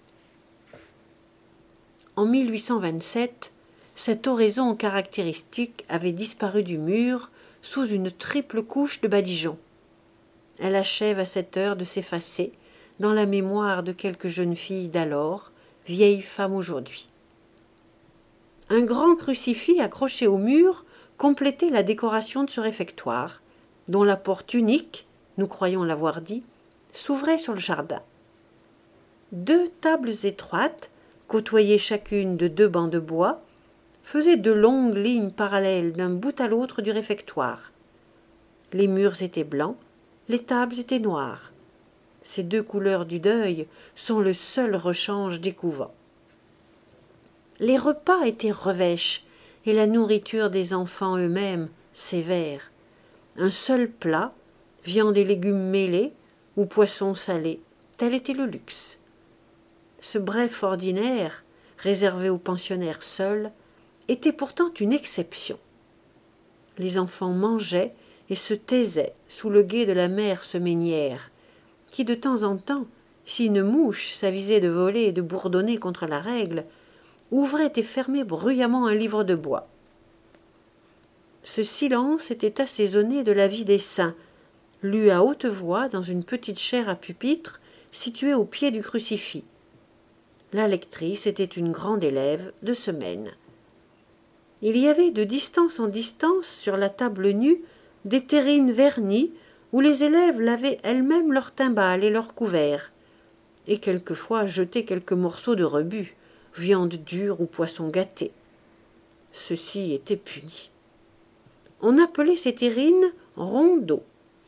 En 1827, cette oraison caractéristique avait disparu du mur sous une triple couche de badigeons. Elle achève à cette heure de s'effacer dans la mémoire de quelques jeunes filles d'alors, vieilles femmes aujourd'hui. Un grand crucifix accroché au mur complétait la décoration de ce réfectoire, dont la porte unique, nous croyons l'avoir dit, s'ouvrait sur le jardin. 2 tables étroites, côtoyées chacune de 2 bancs de bois, faisaient de longues lignes parallèles d'un bout à l'autre du réfectoire. Les murs étaient blancs, les tables étaient noires. Ces 2 couleurs du deuil sont le seul rechange des couvents. Les repas étaient revêches et la nourriture des enfants eux-mêmes sévère. Un seul plat, viande et légumes mêlés ou poisson salé, tel était le luxe. Ce bref ordinaire, réservé aux pensionnaires seuls, était pourtant une exception. Les enfants mangeaient et se taisaient sous le guet de la mère semainière, qui de temps en temps, si une mouche s'avisait de voler et de bourdonner contre la règle, ouvrait et fermait bruyamment un livre de bois. Ce silence était assaisonné de la vie des saints, lut à haute voix dans une petite chaire à pupitre située au pied du crucifix. La lectrice était une grande élève de semaine. Il y avait de distance en distance sur la table nue des terrines vernies où les élèves lavaient elles-mêmes leurs timbales et leurs couverts, et quelquefois jetaient quelques morceaux de rebut, viande dure ou poisson gâté. Ceci était puni. On appelait ces terrines rondeaux.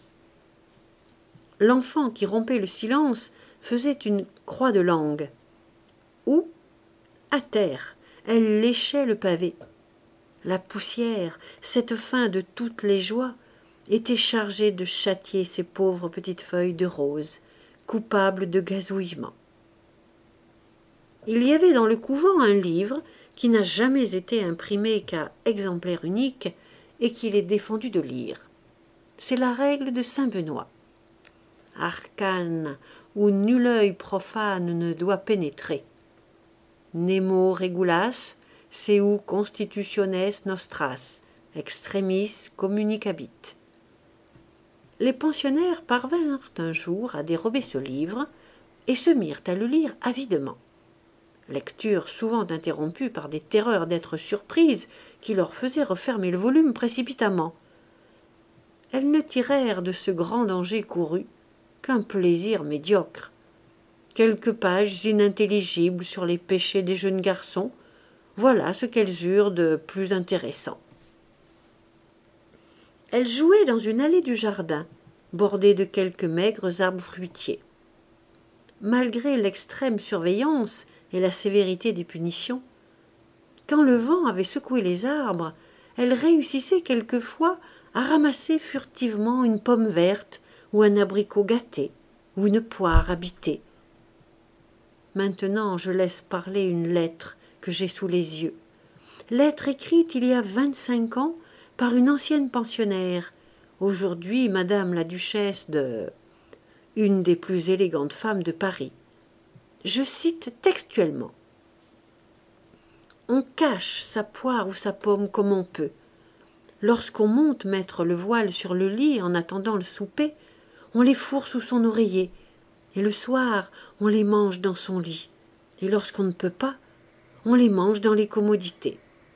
L'enfant qui rompait le silence faisait une croix de langue. Ou, à terre, elle léchait le pavé. La poussière, cette fin de toutes les joies, était chargée de châtier ces pauvres petites feuilles de rose, coupables de gazouillement. Il y avait dans le couvent un livre qui n'a jamais été imprimé qu'à exemplaire unique et qu'il est défendu de lire. C'est la règle de saint Benoît. Arcane où nul œil profane ne doit pénétrer. Nemo regulas, seu constitutiones nostras, extremis communicabit. Les pensionnaires parvinrent un jour à dérober ce livre et se mirent à le lire avidement. Lecture souvent interrompue par des terreurs d'être surprises qui leur faisaient refermer le volume précipitamment. Elles ne tirèrent de ce grand danger couru qu'un plaisir médiocre. Quelques pages inintelligibles sur les péchés des jeunes garçons, voilà ce qu'elles eurent de plus intéressant. Elles jouaient dans une allée du jardin, bordée de quelques maigres arbres fruitiers. Malgré l'extrême surveillance et la sévérité des punitions, quand le vent avait secoué les arbres, elles réussissaient quelquefois à ramasser furtivement une pomme verte ou un abricot gâté ou une poire habitée. Maintenant, je laisse parler une lettre que j'ai sous les yeux. Lettre écrite il y a 25 ans par une ancienne pensionnaire, aujourd'hui madame la duchesse de... une des plus élégantes femmes de Paris. Je cite textuellement. On cache sa poire ou sa pomme comme on peut. Lorsqu'on monte mettre le voile sur le lit en attendant le souper, on les fourre sous son oreiller, et le soir, on les mange dans son lit, et lorsqu'on ne peut pas, on les mange dans les commodités.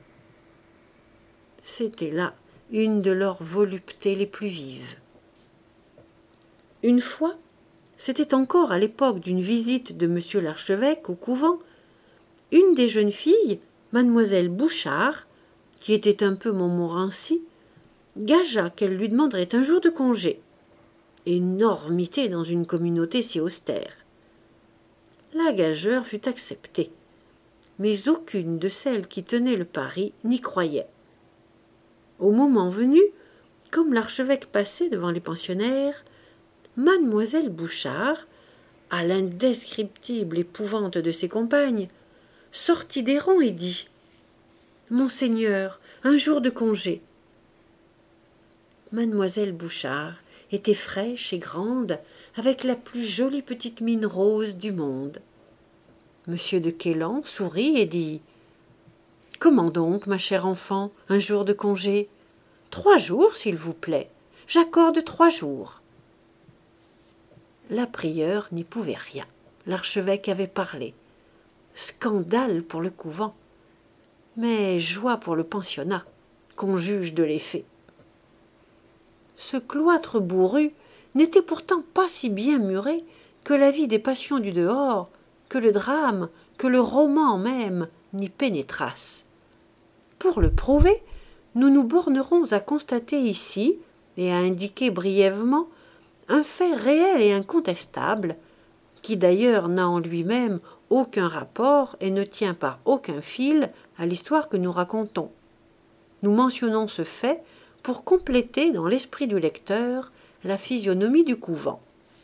C'était là une de leurs voluptés les plus vives. Une fois, c'était encore à l'époque d'une visite de monsieur l'archevêque au couvent, une des jeunes filles, mademoiselle Bouchard, qui était un peu Montmorency, gagea qu'elle lui demanderait un jour de congé. Énormité dans une communauté si austère. La gageure fut acceptée, mais aucune de celles qui tenaient le pari n'y croyait. Au moment venu, comme l'archevêque passait devant les pensionnaires, mademoiselle Bouchard, à l'indescriptible épouvante de ses compagnes, sortit des rangs et dit « Monseigneur, un jour de congé !» Mademoiselle Bouchard était fraîche et grande, avec la plus jolie petite mine rose du monde. Monsieur de Quélan sourit et dit « Comment donc, ma chère enfant, un jour de congé ? 3 jours, s'il vous plaît. J'accorde 3 jours. » La prieure n'y pouvait rien. L'archevêque avait parlé. Scandale pour le couvent, mais joie pour le pensionnat, qu'on juge de l'effet. Ce cloître bourru n'était pourtant pas si bien muré que la vie des passions du dehors, que le drame, que le roman même n'y pénétrassent. Pour le prouver, nous nous bornerons à constater ici, et à indiquer brièvement, un fait réel et incontestable, qui d'ailleurs n'a en lui-même aucun rapport et ne tient par aucun fil à l'histoire que nous racontons. Nous mentionnons ce fait pour compléter dans l'esprit du lecteur la physionomie du couvent.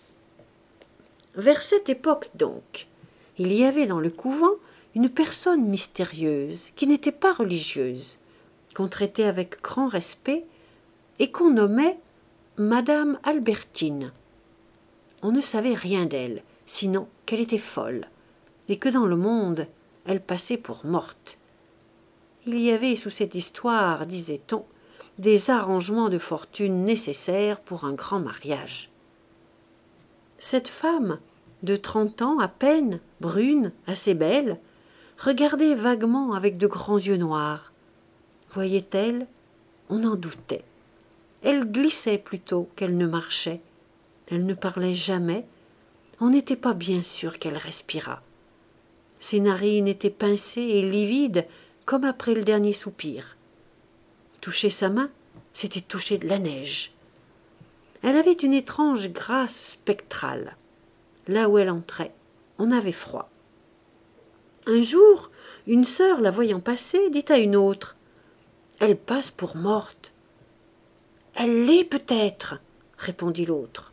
Vers cette époque donc, il y avait dans le couvent une personne mystérieuse qui n'était pas religieuse, qu'on traitait avec grand respect et qu'on nommait Madame Albertine. On ne savait rien d'elle, sinon qu'elle était folle, et que dans le monde, elle passait pour morte. Il y avait sous cette histoire, disait-on, des arrangements de fortune nécessaires pour un grand mariage. Cette femme, de 30 ans à peine, brune, assez belle, regardait vaguement avec de grands yeux noirs. Voyait-elle? On en doutait. Elle glissait plutôt qu'elle ne marchait. Elle ne parlait jamais. On n'était pas bien sûr qu'elle respirât. Ses narines étaient pincées et livides comme après le dernier soupir. Toucher sa main, c'était toucher de la neige. Elle avait une étrange grâce spectrale. Là où elle entrait, on avait froid. Un jour, une sœur, la voyant passer, dit à une autre « Elle passe pour morte. »« Elle l'est peut-être, » répondit l'autre.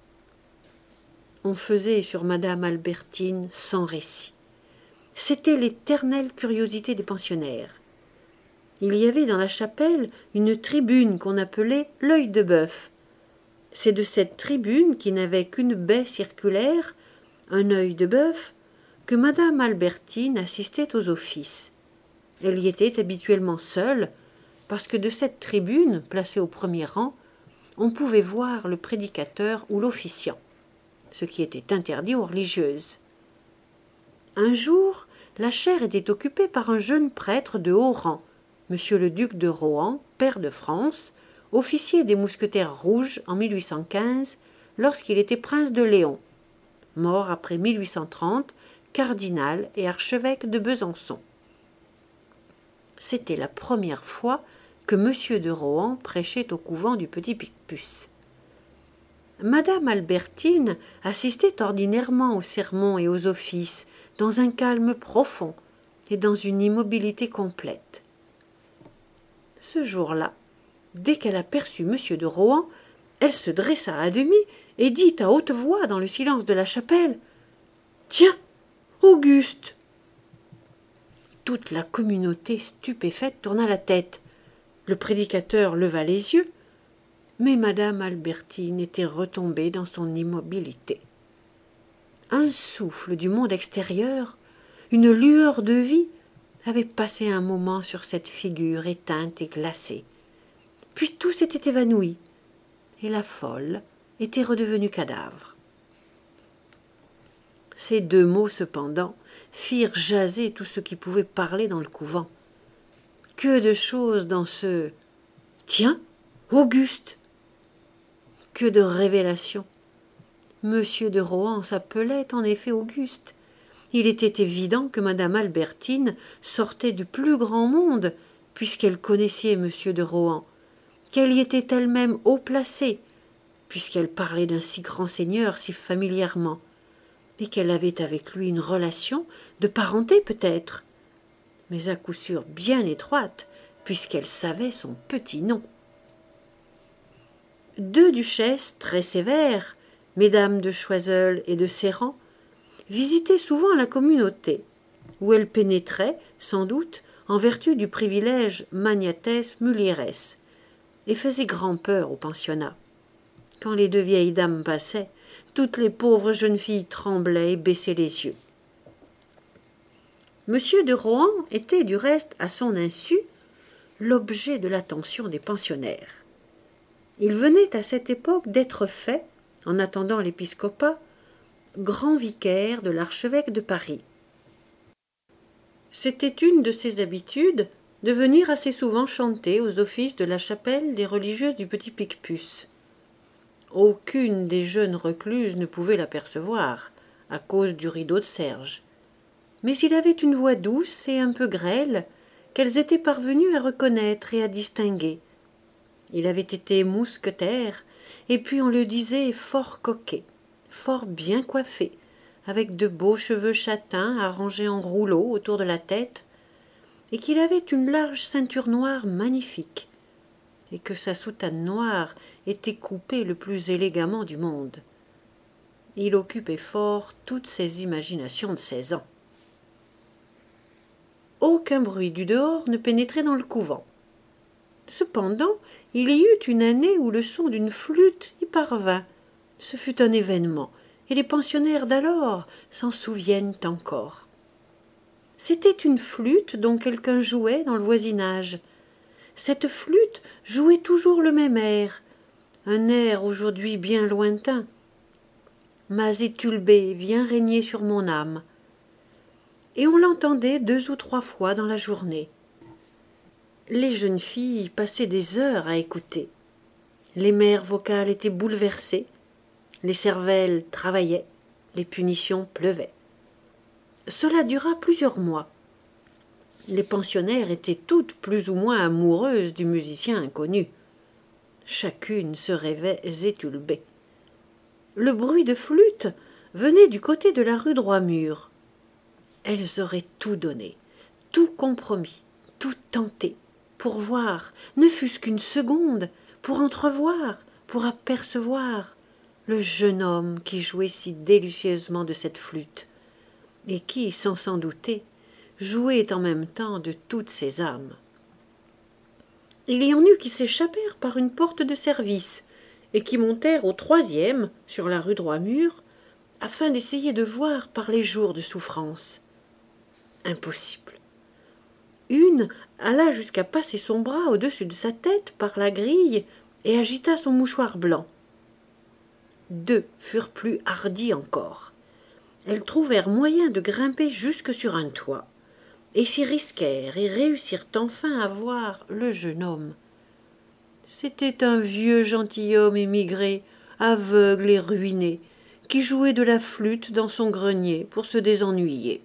On faisait sur madame Albertine sans récit. C'était l'éternelle curiosité des pensionnaires. Il y avait dans la chapelle une tribune qu'on appelait l'œil de bœuf. C'est de cette tribune qui n'avait qu'une baie circulaire, un œil de bœuf, que madame Albertine assistait aux offices. Elle y était habituellement seule, parce que de cette tribune, placée au premier rang, on pouvait voir le prédicateur ou l'officiant, ce qui était interdit aux religieuses. Un jour, la chaire était occupée par un jeune prêtre de haut rang, monsieur le duc de Rohan, pair de France, officier des mousquetaires rouges en 1815, lorsqu'il était prince de Léon, mort après 1830, cardinal et archevêque de Besançon. C'était la première fois que monsieur de Rohan prêchait au couvent du Petit Picpus. Madame Albertine assistait ordinairement aux sermons et aux offices, dans un calme profond et dans une immobilité complète. Ce jour-là, dès qu'elle aperçut monsieur de Rohan, elle se dressa à demi et dit à haute voix dans le silence de la chapelle « Tiens, Auguste !» Toute la communauté stupéfaite tourna la tête. Le prédicateur leva les yeux, mais madame Albertine était retombée dans son immobilité. Un souffle du monde extérieur, une lueur de vie, avait passé un moment sur cette figure éteinte et glacée. Puis tout s'était évanoui, et la folle était redevenue cadavre. Ces deux mots, cependant, firent jaser tout ce qui pouvait parler dans le couvent. Que de choses dans ce « Tiens, Auguste !» Que de révélations. Monsieur de Rohan s'appelait en effet Auguste. Il était évident que madame Albertine sortait du plus grand monde, puisqu'elle connaissait monsieur de Rohan, qu'elle y était elle-même haut placée, puisqu'elle parlait d'un si grand seigneur si familièrement, et qu'elle avait avec lui une relation de parenté peut-être, mais à coup sûr bien étroite, puisqu'elle savait son petit nom. Deux duchesses très sévères, mesdames de Choiseul et de Serrant, visitaient souvent la communauté, où elles pénétraient, sans doute, en vertu du privilège magnates mulieres, et faisaient grand-peur au pensionnat. Quand les deux vieilles dames passaient, toutes les pauvres jeunes filles tremblaient et baissaient les yeux. Monsieur de Rohan était, du reste, à son insu, l'objet de l'attention des pensionnaires. Il venait à cette époque d'être fait, en attendant l'épiscopat, grand vicaire de l'archevêque de Paris. C'était une de ses habitudes de venir assez souvent chanter aux offices de la chapelle des religieuses du Petit Picpus. Aucune des jeunes recluses ne pouvait l'apercevoir, à cause du rideau de serge. Mais il avait une voix douce et un peu grêle, qu'elles étaient parvenues à reconnaître et à distinguer. Il avait été mousquetaire, et puis on le disait fort coquet, fort bien coiffé, avec de beaux cheveux châtains arrangés en rouleaux autour de la tête, et qu'il avait une large ceinture noire magnifique, et que sa soutane noire était coupée le plus élégamment du monde. Il occupait fort toutes ses imaginations de 16 ans. Aucun bruit du dehors ne pénétrait dans le couvent. Cependant, il y eut une année où le son d'une flûte y parvint. Ce fut un événement, et les pensionnaires d'alors s'en souviennent encore. C'était une flûte dont quelqu'un jouait dans le voisinage. cette flûte jouait toujours le même air, un air aujourd'hui bien lointain. Mazétulbé, viens régner sur mon âme. Et on l'entendait 2 ou 3 fois dans la journée. Les jeunes filles passaient des heures à écouter. Les mères vocales étaient bouleversées, les cervelles travaillaient, les punitions pleuvaient. Cela dura plusieurs mois. Les pensionnaires étaient toutes plus ou moins amoureuses du musicien inconnu. Chacune se rêvait Zétulbé. Le bruit de flûte venait du côté de la rue Droit-Mur. Elles auraient tout donné, tout compromis, tout tenté, pour voir, ne fût-ce qu'une seconde, pour entrevoir, pour apercevoir le jeune homme qui jouait si délicieusement de cette flûte, et qui, sans s'en douter, jouait en même temps de toutes ses âmes. Il y en eut qui s'échappèrent par une porte de service, et qui montèrent au 3e, sur la rue Droit-Mur, afin d'essayer de voir par les jours de souffrance. Impossible. Une alla jusqu'à passer son bras au-dessus de sa tête par la grille et agita son mouchoir blanc. 2 furent plus hardies encore. Elles trouvèrent moyen de grimper jusque sur un toit, et s'y risquèrent et réussirent enfin à voir le jeune homme. C'était un vieux gentilhomme émigré, aveugle et ruiné, qui jouait de la flûte dans son grenier pour se désennuyer.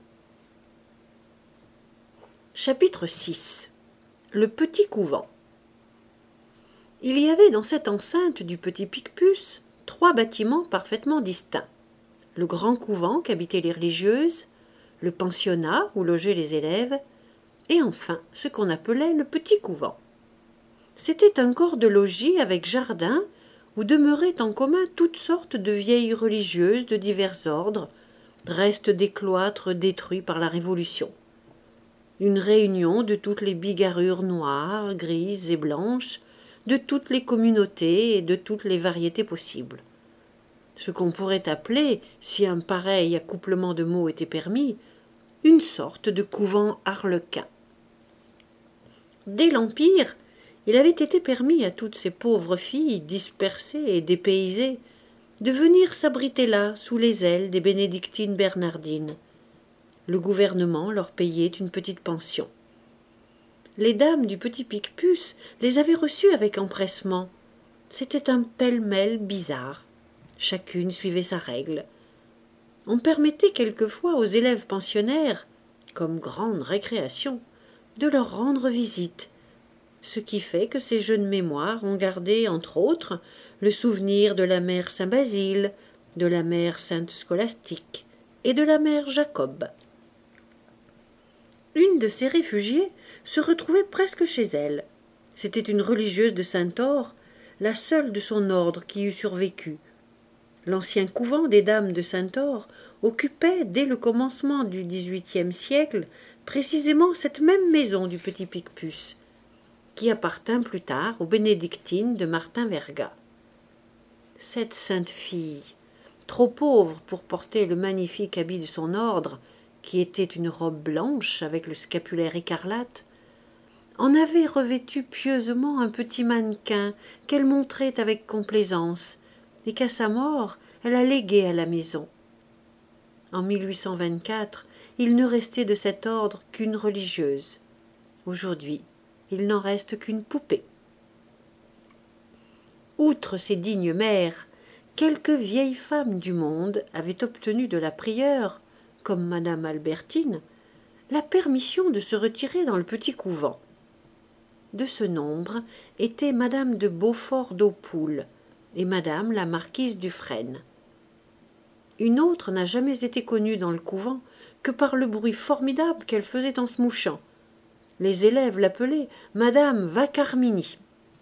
Chapitre 6. Le petit couvent. Il y avait dans cette enceinte du petit Picpus 3 bâtiments parfaitement distincts. Le grand couvent qu'habitaient les religieuses, le pensionnat où logeaient les élèves, et enfin ce qu'on appelait le petit couvent. C'était un corps de logis avec jardin où demeuraient en commun toutes sortes de vieilles religieuses de divers ordres, restes des cloîtres détruits par la Révolution. Une réunion de toutes les bigarrures noires, grises et blanches, de toutes les communautés et de toutes les variétés possibles. Ce qu'on pourrait appeler, si un pareil accouplement de mots était permis, une sorte de couvent arlequin. Dès l'Empire, il avait été permis à toutes ces pauvres filles dispersées et dépaysées de venir s'abriter là sous les ailes des bénédictines bernardines. Le gouvernement leur payait une petite pension. Les dames du petit Picpus les avaient reçues avec empressement. C'était un pêle-mêle bizarre. Chacune suivait sa règle. On permettait quelquefois aux élèves pensionnaires, comme grande récréation, de leur rendre visite, ce qui fait que ces jeunes mémoires ont gardé, entre autres, le souvenir de la mère Saint-Basile, de la mère Sainte-Scolastique et de la mère Jacob. Une de ces réfugiées se retrouvait presque chez elle. C'était une religieuse de Saint-Or, la seule de son ordre qui eût survécu. L'ancien couvent des dames de Saint-Or occupait, dès le commencement du XVIIIe siècle, précisément cette même maison du petit Picpus, qui appartint plus tard aux bénédictines de Martin Verga. Cette sainte fille, trop pauvre pour porter le magnifique habit de son ordre, qui était une robe blanche avec le scapulaire écarlate, en avait revêtu pieusement un petit mannequin qu'elle montrait avec complaisance, et qu'à sa mort elle a légué à la maison. En 1824, il ne restait de cet ordre qu'une religieuse. Aujourd'hui, il n'en reste qu'une poupée. Outre ces dignes mères, quelques vieilles femmes du monde avaient obtenu de la prieure, comme madame Albertine, la permission de se retirer dans le petit couvent. De ce nombre était madame de Beaufort d'Aupoul et madame la marquise Dufresne. Une autre n'a jamais été connue dans le couvent que par le bruit formidable qu'elle faisait en se mouchant. Les élèves l'appelaient madame Vacarmini.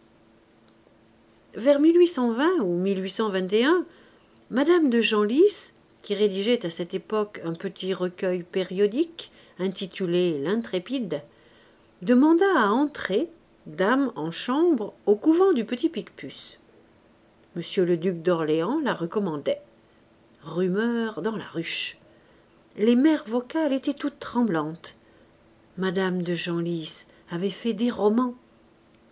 Vers 1820 ou 1821, madame de Genlis, qui rédigeait à cette époque un petit recueil périodique intitulé L'Intrépide, demanda à entrer, dame en chambre, au couvent du petit Picpus. Monsieur le duc d'Orléans la recommandait. Rumeur dans la ruche. Les mères vocales étaient toutes tremblantes. Madame de Genlis avait fait des romans.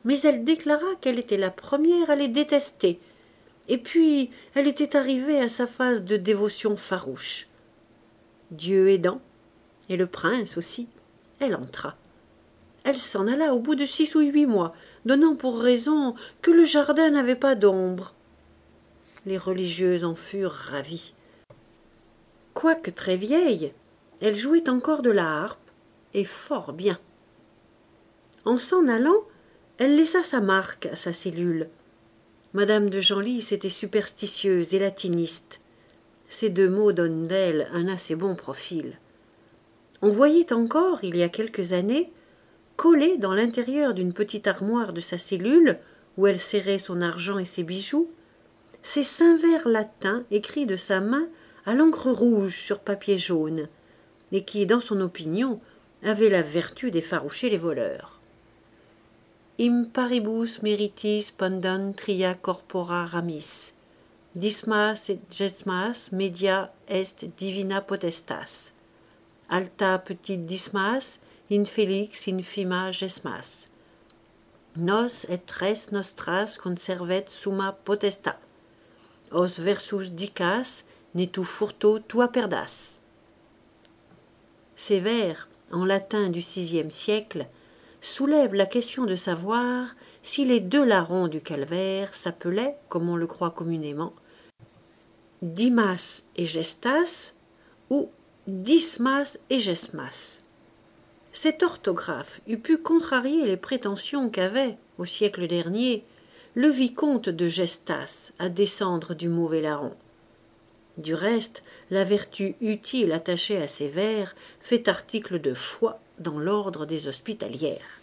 mais elle déclara qu'elle était la première à les détester, et puis elle était arrivée à sa phase de dévotion farouche. Dieu aidant, et le prince aussi, elle entra. Elle s'en alla au bout de 6 ou 8 mois, donnant pour raison que le jardin n'avait pas d'ombre. Les religieuses en furent ravies. Quoique très vieille, elle jouait encore de la harpe, et fort bien. En s'en allant, elle laissa sa marque à sa cellule. Madame de Genlis était superstitieuse et latiniste. Ces 2 mots donnent d'elle un assez bon profil. On voyait encore, il y a quelques années, collé dans l'intérieur d'une petite armoire de sa cellule, où elle serrait son argent et ses bijoux, ces 5 vers latins écrits de sa main à l'encre rouge sur papier jaune, et qui, dans son opinion, avaient la vertu d'effaroucher les voleurs. Imparibus meritis pendant tria corpora ramis, dismas et gesmas media est divina potestas, alta petit dismas infelix infima gesmas, nos et res nostras conservet summa potesta, os versus dicas ne tu furto tua perdas. Ces vers, en latin du VIe siècle, soulèvent la question de savoir si les 2 larrons du calvaire s'appelaient, comme on le croit communément, Dimas et Gestas ou Dismas et Gesmas. Cette orthographe eût pu contrarier les prétentions qu'avait, au siècle dernier, le vicomte de Gestas à descendre du mauvais larron. Du reste, la vertu utile attachée à ces vers fait article de foi dans l'ordre des hospitalières.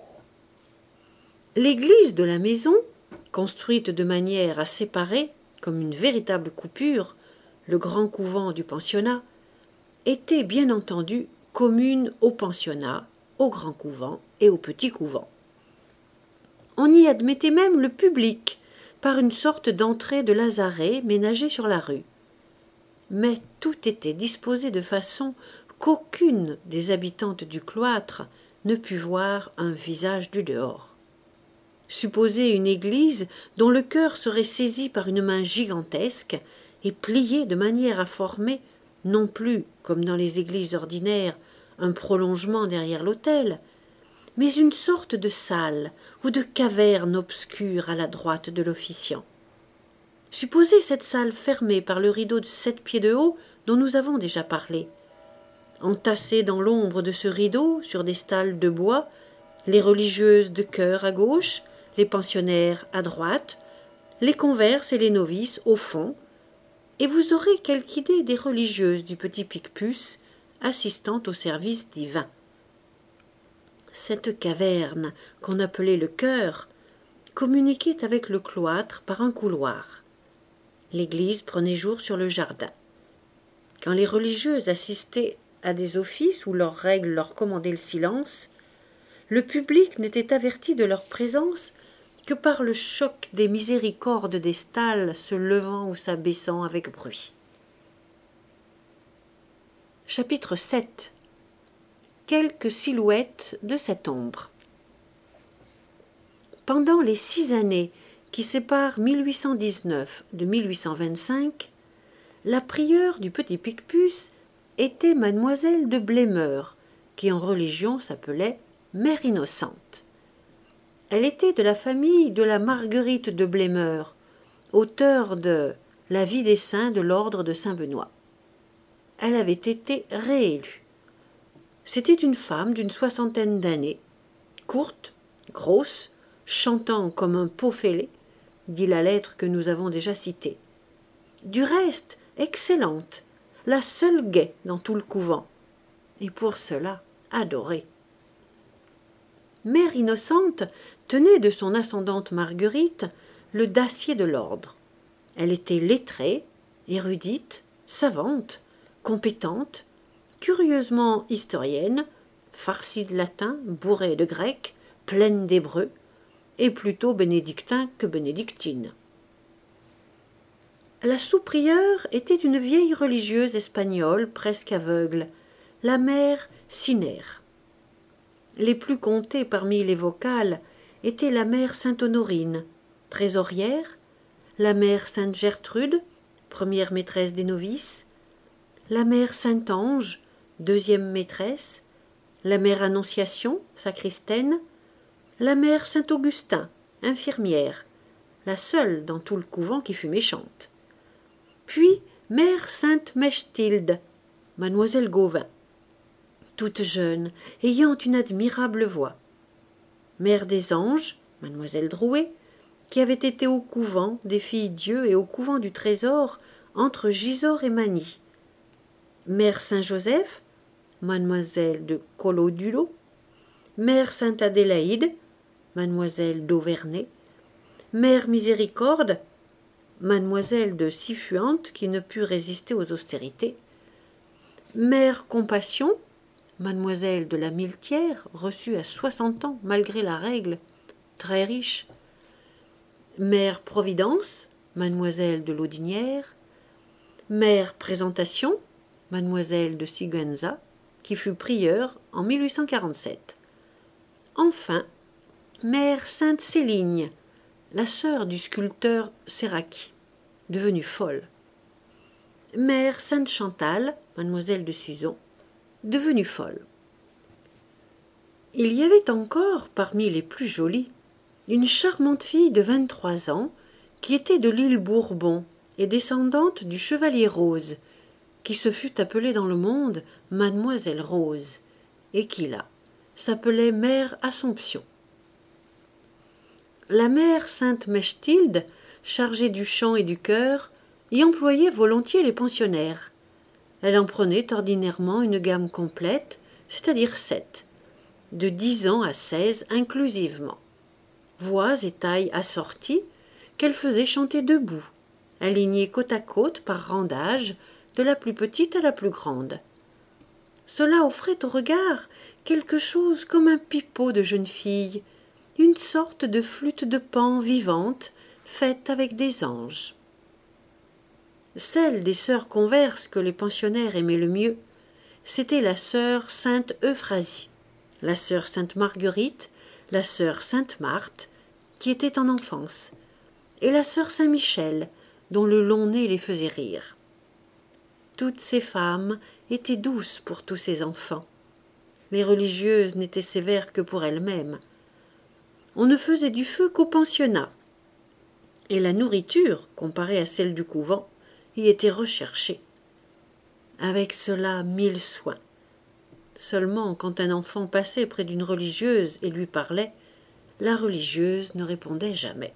L'église de la maison, construite de manière à séparer, comme une véritable coupure, le grand couvent du pensionnat, était bien entendu commune au pensionnat, au grand couvent et au petit couvent. On y admettait même le public par une sorte d'entrée de lazaret ménagée sur la rue. Mais tout était disposé de façon qu'aucune des habitantes du cloître ne put voir un visage du dehors. Supposez une église dont le chœur serait saisi par une main gigantesque et plié de manière à former, non plus, comme dans les églises ordinaires, un prolongement derrière l'autel, mais une sorte de salle ou de caverne obscure à la droite de l'officiant. Supposez cette salle fermée par le rideau de 7 pieds de haut dont nous avons déjà parlé. Entassées dans l'ombre de ce rideau, sur des stalles de bois, les religieuses de chœur à gauche, les pensionnaires à droite, les converses et les novices au fond, et vous aurez quelque idée des religieuses du petit Picpus assistant au service divin. Cette caverne, qu'on appelait le chœur, communiquait avec le cloître par un couloir. L'église prenait jour sur le jardin. Quand les religieuses assistaient à des offices où leurs règles leur commandaient le silence, le public n'était averti de leur présence que par le choc des miséricordes des stalles se levant ou s'abaissant avec bruit. Chapitre 7. Quelques silhouettes de cette ombre. Pendant les 6 années qui séparent 1819 de 1825, la prieure du petit Picpus était mademoiselle de Blémeur, qui en religion s'appelait Mère Innocente. Elle était de la famille de la Marguerite de Blémeur, auteure de La vie des saints de l'ordre de Saint-Benoît. Elle avait été réélue. C'était une femme d'une 60aine d'années, courte, grosse, chantant comme un pot fêlé, dit la lettre que nous avons déjà citée. Du reste, excellente, la seule gaie dans tout le couvent, et pour cela adorée. Mère Innocente tenait de son ascendante Marguerite le dacier de l'ordre. Elle était lettrée, érudite, savante, compétente, curieusement historienne, farcie de latin, bourrée de grec, pleine d'hébreu, et plutôt bénédictin que bénédictine. La sous-prieure était une vieille religieuse espagnole presque aveugle, la mère Siner. Les plus comptées parmi les vocales était la mère Sainte-Honorine, trésorière, la mère Sainte-Gertrude, première maîtresse des novices, la mère Sainte-Ange, deuxième maîtresse, la mère Annonciation, sacristaine, la mère Saint-Augustin, infirmière, la seule dans tout le couvent qui fut méchante. Puis mère Sainte-Mechtilde, mademoiselle Gauvin, toute jeune, ayant une admirable voix. Mère des anges, mademoiselle Drouet, qui avait été au couvent des Filles-Dieu et au couvent du Trésor entre Gisors et Magny. Mère Saint-Joseph, mademoiselle de Collot-Dulot, mère Sainte-Adélaïde, mademoiselle d'Auverney, mère Miséricorde, mademoiselle de Sifuente qui ne put résister aux austérités, mère Compassion, mademoiselle de la Miletière, reçue à 60 ans malgré la règle, très riche, mère Providence, mademoiselle de Laudinière, mère Présentation, mademoiselle de Siguenza, qui fut prieure en 1847. Enfin, mère Sainte-Céligne, la sœur du sculpteur Séraki, devenue folle. Mère Sainte-Chantal, mademoiselle de Suzon, devenue folle. Il y avait encore, parmi les plus jolies, une charmante fille de 23 ans qui était de l'île Bourbon et descendante du chevalier Rose, qui se fut appelée dans le monde Mademoiselle Rose, et qui là s'appelait Mère Assomption. La mère Sainte-Mechtilde, chargée du chant et du chœur, y employait volontiers les pensionnaires. Elle en prenait ordinairement une gamme complète, c'est-à-dire 7, de 10 ans à 16 inclusivement. Voix et tailles assorties qu'elle faisait chanter debout, alignées côte à côte par rang d'âge, de la plus petite à la plus grande. Cela offrait au regard quelque chose comme un pipeau de jeune fille, une sorte de flûte de Pan vivante, faite avec des anges. Celle des sœurs converses que les pensionnaires aimaient le mieux, c'était la sœur Sainte Euphrasie, la sœur Sainte Marguerite, la sœur Sainte Marthe, qui était en enfance, et la sœur Saint-Michel, dont le long nez les faisait rire. Toutes ces femmes étaient douces pour tous ces enfants. Les religieuses n'étaient sévères que pour elles-mêmes. On ne faisait du feu qu'au pensionnat, et la nourriture, comparée à celle du couvent, y était recherchée. Avec cela 1000 soins. Seulement, quand un enfant passait près d'une religieuse et lui parlait, la religieuse ne répondait jamais.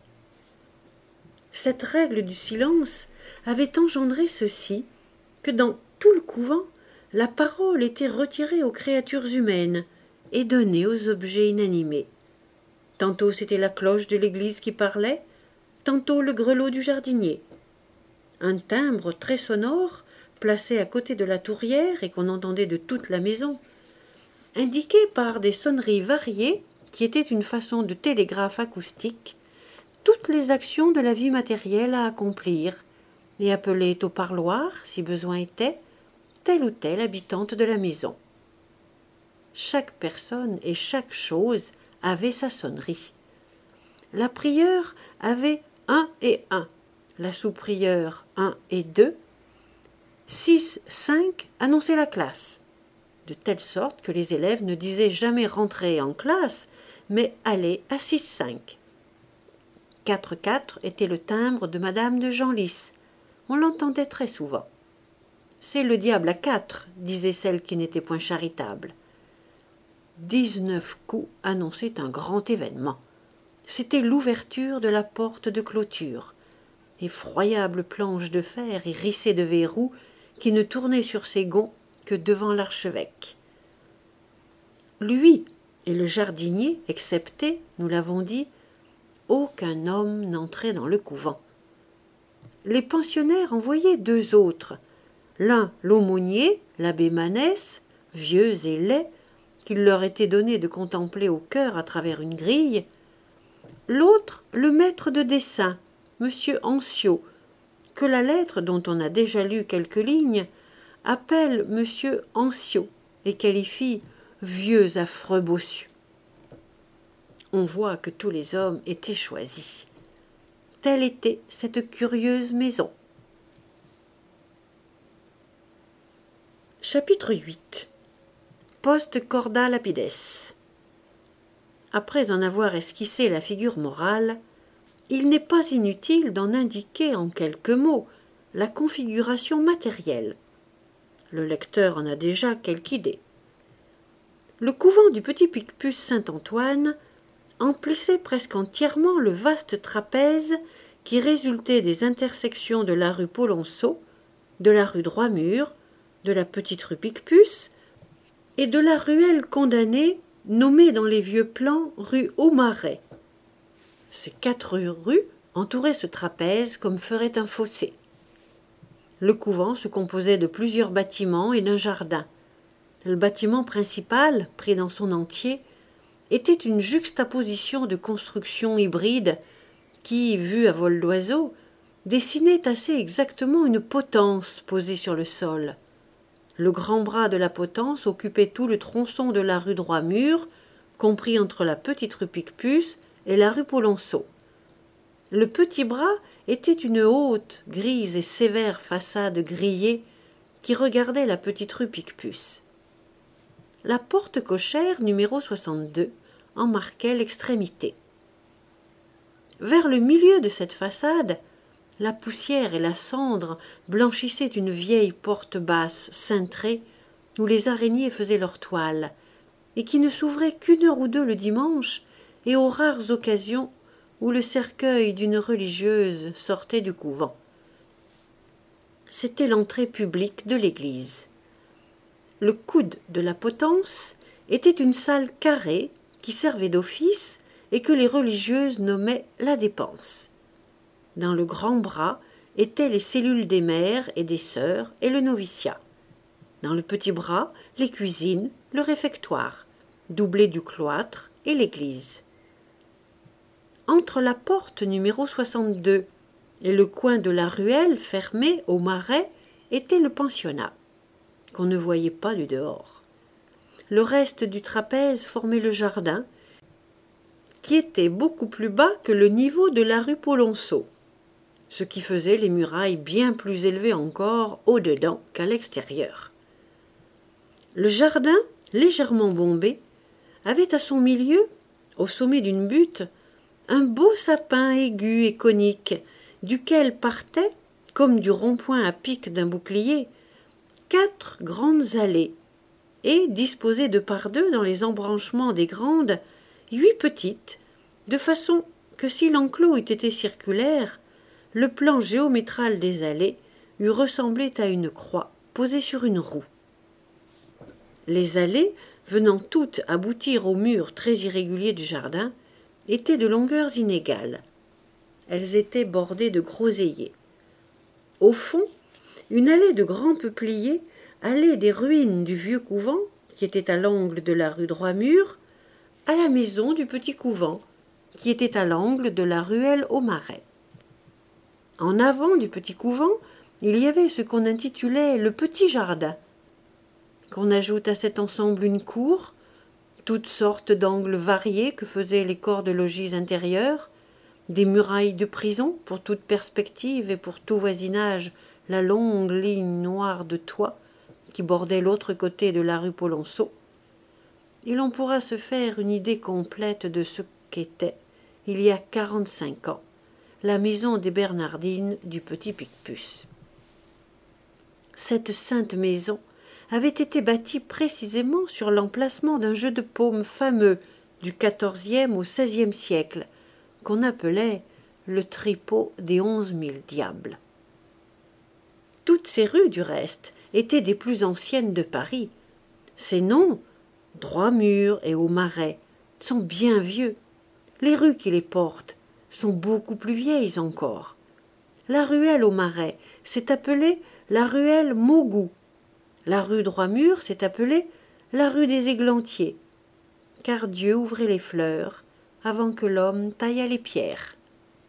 Cette règle du silence avait engendré ceci, que dans tout le couvent, la parole était retirée aux créatures humaines et donnée aux objets inanimés. Tantôt c'était la cloche de l'église qui parlait, tantôt le grelot du jardinier. Un timbre très sonore, placé à côté de la tourière et qu'on entendait de toute la maison, indiquait par des sonneries variées, qui étaient une façon de télégraphe acoustique, toutes les actions de la vie matérielle à accomplir, et appelait au parloir, si besoin était, telle ou telle habitante de la maison. Chaque personne et chaque chose avait sa sonnerie. La prieure avait 1 et 1, la sous-prieure 1 et 2, 6, 5 annonçait la classe, de telle sorte que les élèves ne disaient jamais rentrer en classe, mais aller à 6, 5. 4, 4 était le timbre de madame de Genlis. On l'entendait très souvent. C'est le diable à 4, disait celle qui n'était point charitable. 19 coups annonçaient un grand événement. C'était l'ouverture de la porte de clôture, effroyable planche de fer hérissée de verrous qui ne tournait sur ses gonds que devant l'archevêque. Lui et le jardinier, excepté, nous l'avons dit, aucun homme n'entrait dans le couvent. Les pensionnaires envoyaient 2 autres, l'un l'aumônier, l'abbé Manès, vieux et laid, qu'il leur était donné de contempler au cœur à travers une grille, l'autre le maître de dessin, M. Ancio, que la lettre, dont on a déjà lu quelques lignes, appelle M. Ancio et qualifie « vieux affreux bossu ». On voit que tous les hommes étaient choisis. Telle était cette curieuse maison. Chapitre 8. Post corda lapides. Après en avoir esquissé la figure morale, il n'est pas inutile d'en indiquer en quelques mots la configuration matérielle. Le lecteur en a déjà quelque idée. Le couvent du Petit Picpus Saint-Antoine emplissait presque entièrement le vaste trapèze qui résultait des intersections de la rue Polonceau, de la rue Droit-Mur, de la petite rue Picpus et de la ruelle condamnée nommée dans les vieux plans rue Aumarais. Ces 4 rues entouraient ce trapèze comme ferait un fossé. Le couvent se composait de plusieurs bâtiments et d'un jardin. Le bâtiment principal, pris dans son entier, était une juxtaposition de constructions hybrides qui, vues à vol d'oiseau, dessinaient assez exactement une potence posée sur le sol. Le grand bras de la potence occupait tout le tronçon de la rue Droit-Mur, compris entre la petite rue Picpus et la rue Polonceau. Le petit bras était une haute, grise et sévère façade grillée qui regardait la petite rue Picpus. La porte cochère numéro 62 en marquait l'extrémité. Vers le milieu de cette façade, la poussière et la cendre blanchissaient une vieille porte basse cintrée où les araignées faisaient leur toile et qui ne s'ouvrait qu'1 heure ou 2 le dimanche et aux rares occasions où le cercueil d'une religieuse sortait du couvent. C'était l'entrée publique de l'église. Le coude de la potence était une salle carrée qui servait d'office et que les religieuses nommaient la dépense. Dans le grand bras étaient les cellules des mères et des sœurs et le noviciat. Dans le petit bras, les cuisines, le réfectoire, doublé du cloître et l'église. Entre la porte numéro 62 et le coin de la ruelle fermée au marais était le pensionnat, qu'on ne voyait pas du dehors. Le reste du trapèze formait le jardin, qui était beaucoup plus bas que le niveau de la rue Polonceau, ce qui faisait les murailles bien plus élevées encore au-dedans qu'à l'extérieur. Le jardin, légèrement bombé, avait à son milieu, au sommet d'une butte, un beau sapin aigu et conique, duquel partaient, comme du rond-point à pic d'un bouclier, 4 grandes allées, et, disposées de par 2 dans les embranchements des grandes, 8 petites, de façon que si l'enclos eût été circulaire, le plan géométral des allées eût ressemblé à une croix posée sur une roue. Les allées, venant toutes aboutir au mur très irrégulier du jardin, étaient de longueurs inégales. Elles étaient bordées de groseilliers. Au fond, une allée de grands peupliers allait des ruines du vieux couvent, qui était à l'angle de la rue Droit-Mur, à la maison du petit couvent, qui était à l'angle de la ruelle Aumarais. En avant du petit couvent, il y avait ce qu'on intitulait le petit jardin. Qu'on ajoute à cet ensemble une cour, toutes sortes d'angles variés que faisaient les corps de logis intérieurs, des murailles de prison pour toute perspective et pour tout voisinage, la longue ligne noire de toit qui bordait l'autre côté de la rue Polonceau, et l'on pourra se faire une idée complète de ce qu'était, il y a 45 ans, la maison des Bernardines du Petit Picpus. Cette sainte maison avait été bâtie précisément sur l'emplacement d'un jeu de paume fameux du XIVe au XVIe siècle, qu'on appelait le tripot des 11 000 diables. Toutes ces rues, du reste, étaient des plus anciennes de Paris. Ces noms, Droit-Mur et Aumarais, sont bien vieux. Les rues qui les portent sont beaucoup plus vieilles encore. La ruelle Aumarais s'est appelée la ruelle Maugout. La rue Droit-Mur s'est appelée la rue des Églantiers, car Dieu ouvrait les fleurs avant que l'homme taillât les pierres.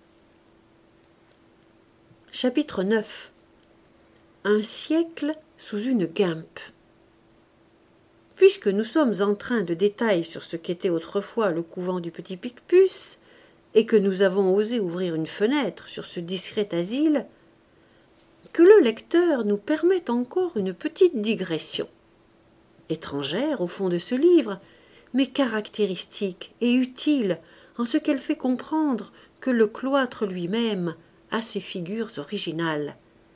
Chapitre 9. Un siècle sous une guimpe. puisque nous sommes en train de détails sur ce qu'était autrefois le couvent du Petit Picpus, et que nous avons osé ouvrir une fenêtre sur ce discret asile, que le lecteur nous permette encore une petite digression, étrangère au fond de ce livre, mais caractéristique et utile en ce qu'elle fait comprendre que le cloître lui-même a ses figures originales.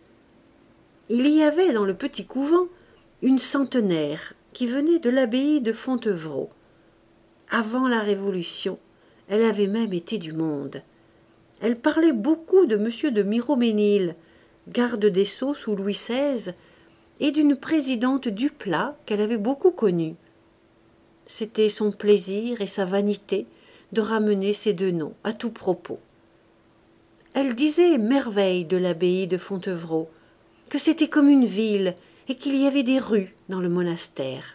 Il y avait dans le petit couvent une centenaire qui venait de l'abbaye de Fontevraud. Avant la Révolution, elle avait même été du monde. Elle parlait beaucoup de M. de Miromesnil, garde des Sceaux sous Louis XVI, et d'une présidente Duplat qu'elle avait beaucoup connue. C'était son plaisir et sa vanité de ramener ces deux noms à tout propos. Elle disait merveille de l'abbaye de Fontevraud, que c'était comme une ville et qu'il y avait des rues dans le monastère.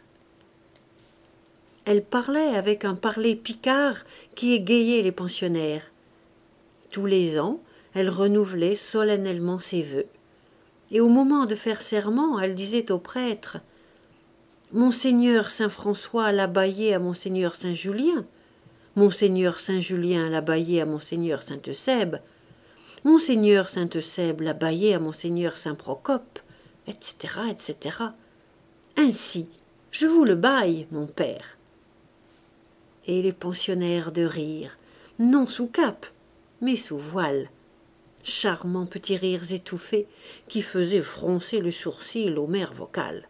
Elle parlait avec un parler picard qui égayait les pensionnaires. Tous les ans, elle renouvelait solennellement ses vœux. Et au moment de faire serment, elle disait au prêtre « Monseigneur Saint-François l'a baillé à Monseigneur Saint-Julien, Monseigneur Saint-Julien l'a baillé à Monseigneur Saint-Eusèbe, Monseigneur Saint-Eusèbe l'a baillé à Monseigneur Saint-Procope, etc., etc. Ainsi, je vous le baille, mon père. » Et les pensionnaires de rire, non sous cape, mais sous voile. Charmants petits rires étouffés qui faisaient froncer le sourcil aux mères vocales.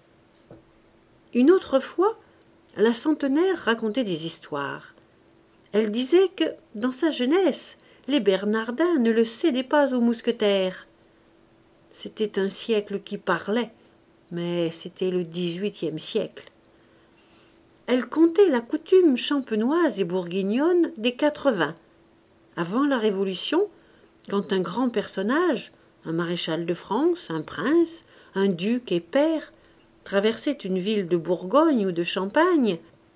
Une autre fois, la centenaire racontait des histoires. Elle disait que, dans sa jeunesse, les Bernardins ne le cédaient pas aux mousquetaires. C'était un siècle qui parlait, mais c'était le XVIIIe siècle. Elle comptait la coutume champenoise et bourguignonne des 80. Avant la Révolution, quand un grand personnage, un maréchal de France, un prince, un duc et pair, traversait une ville de Bourgogne ou de Champagne,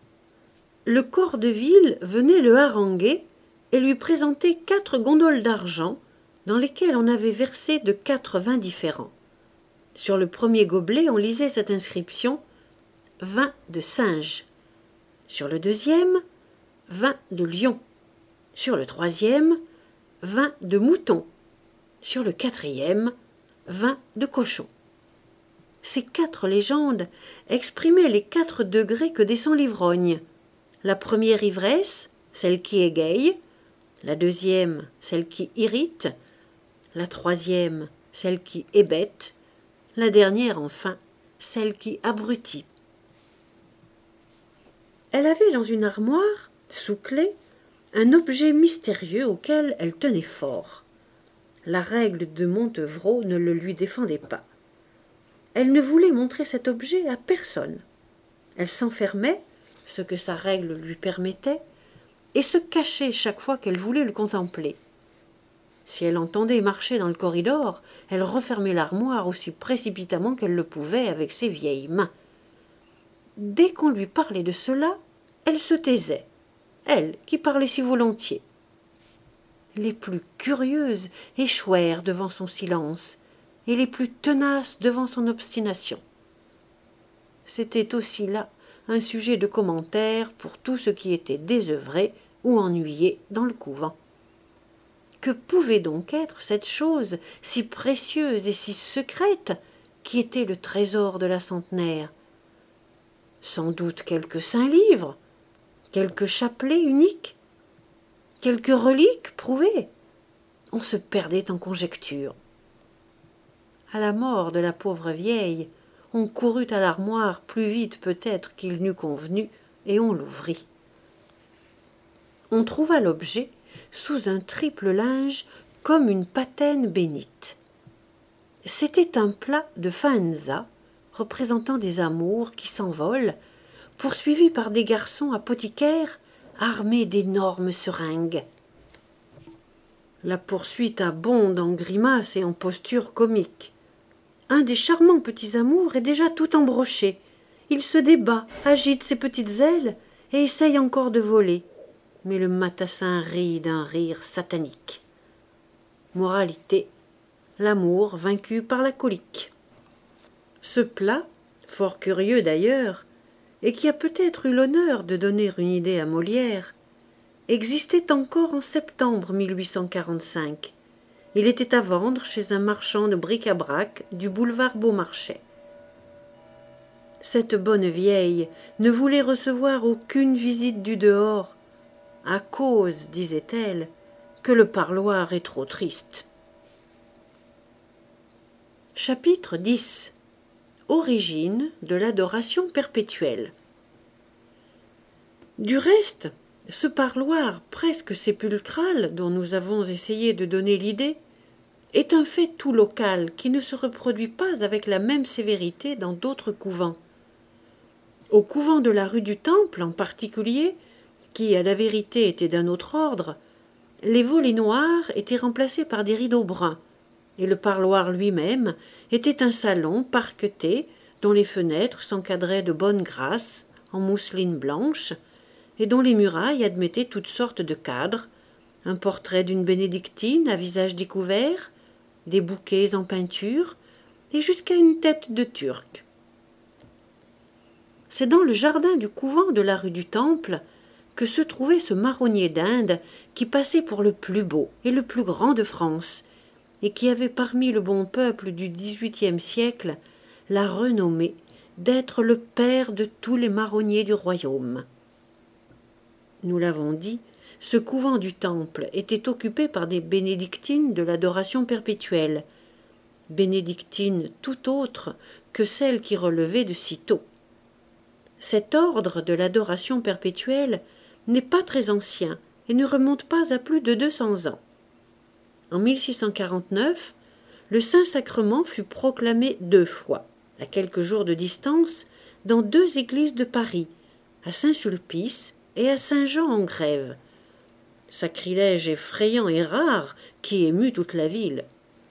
le corps de ville venait le haranguer et lui présenter 4 gondoles d'argent dans lesquelles on avait versé de 4 vins différents. Sur le premier gobelet, on lisait cette inscription « Vin de singe ». Sur le deuxième, « Vin de lion ». Sur le troisième, « Vin de mouton ». Sur le quatrième, « Vin de cochon ». Ces 4 légendes exprimaient les 4 degrés que descend l'ivrogne. La première ivresse, celle qui égaye, la deuxième, celle qui irrite, la troisième, celle qui hébète, la dernière enfin, celle qui abrutit. Elle avait dans une armoire, sous clé, un objet mystérieux auquel elle tenait fort. La règle de Montevraud ne le lui défendait pas. Elle ne voulait montrer cet objet à personne. Elle s'enfermait, ce que sa règle lui permettait, et se cachait chaque fois qu'elle voulait le contempler. Si elle entendait marcher dans le corridor, elle refermait l'armoire aussi précipitamment qu'elle le pouvait avec ses vieilles mains. Dès qu'on lui parlait de cela, elle se taisait, elle qui parlait si volontiers. Les plus curieuses échouèrent devant son silence, et les plus tenaces devant son obstination. C'était aussi là un sujet de commentaire pour tout ce qui était désœuvré ou ennuyé dans le couvent. Que pouvait donc être cette chose si précieuse et si secrète qui était le trésor de la centenaire? Sans doute quelques saints livres, quelques chapelets uniques, quelques reliques prouvées. On se perdait en conjectures. À la mort de la pauvre vieille, on courut à l'armoire plus vite peut-être qu'il n'eût convenu, et on l'ouvrit. On trouva l'objet sous un triple linge comme une patène bénite. C'était un plat de faenza représentant des amours qui s'envolent, poursuivis par des garçons apothicaires armés d'énormes seringues. La poursuite abonde en grimaces et en postures comiques. Un des charmants petits amours est déjà tout embroché. Il se débat, agite ses petites ailes et essaye encore de voler. Mais le matassin rit d'un rire satanique. Moralité, l'amour vaincu par la colique. Ce plat, fort curieux d'ailleurs, et qui a peut-être eu l'honneur de donner une idée à Molière, existait encore en septembre 1845. Il était à vendre chez un marchand de bric-à-brac du boulevard Beaumarchais. Cette bonne vieille ne voulait recevoir aucune visite du dehors, à cause, disait-elle, que le parloir est trop triste. Chapitre 10. Origine de l'adoration perpétuelle. Du reste, ce parloir presque sépulcral dont nous avons essayé de donner l'idée est un fait tout local qui ne se reproduit pas avec la même sévérité dans d'autres couvents. Au couvent de la rue du Temple en particulier, qui à la vérité était d'un autre ordre, les volets noirs étaient remplacés par des rideaux bruns, et le parloir lui-même était un salon parqueté dont les fenêtres s'encadraient de bonne grâce en mousseline blanche et dont les murailles admettaient toutes sortes de cadres, un portrait d'une bénédictine à visage découvert, des bouquets en peinture et jusqu'à une tête de turc. C'est dans le jardin du couvent de la rue du Temple que se trouvait ce marronnier d'Inde qui passait pour le plus beau et le plus grand de France, et qui avait parmi le bon peuple du XVIIIe siècle la renommée d'être le père de tous les marronniers du royaume. Nous l'avons dit, ce couvent du Temple était occupé par des bénédictines de l'adoration perpétuelle, bénédictines tout autres que celles qui relevaient de Cîteaux. Cet ordre de l'adoration perpétuelle n'est pas très ancien et ne remonte pas à plus de 200 ans. En 1649, le Saint-Sacrement fut proclamé 2 fois, à quelques jours de distance, dans 2 églises de Paris, à Saint-Sulpice et à Saint-Jean-en-Grève. Sacrilège effrayant et rare qui émut toute la ville.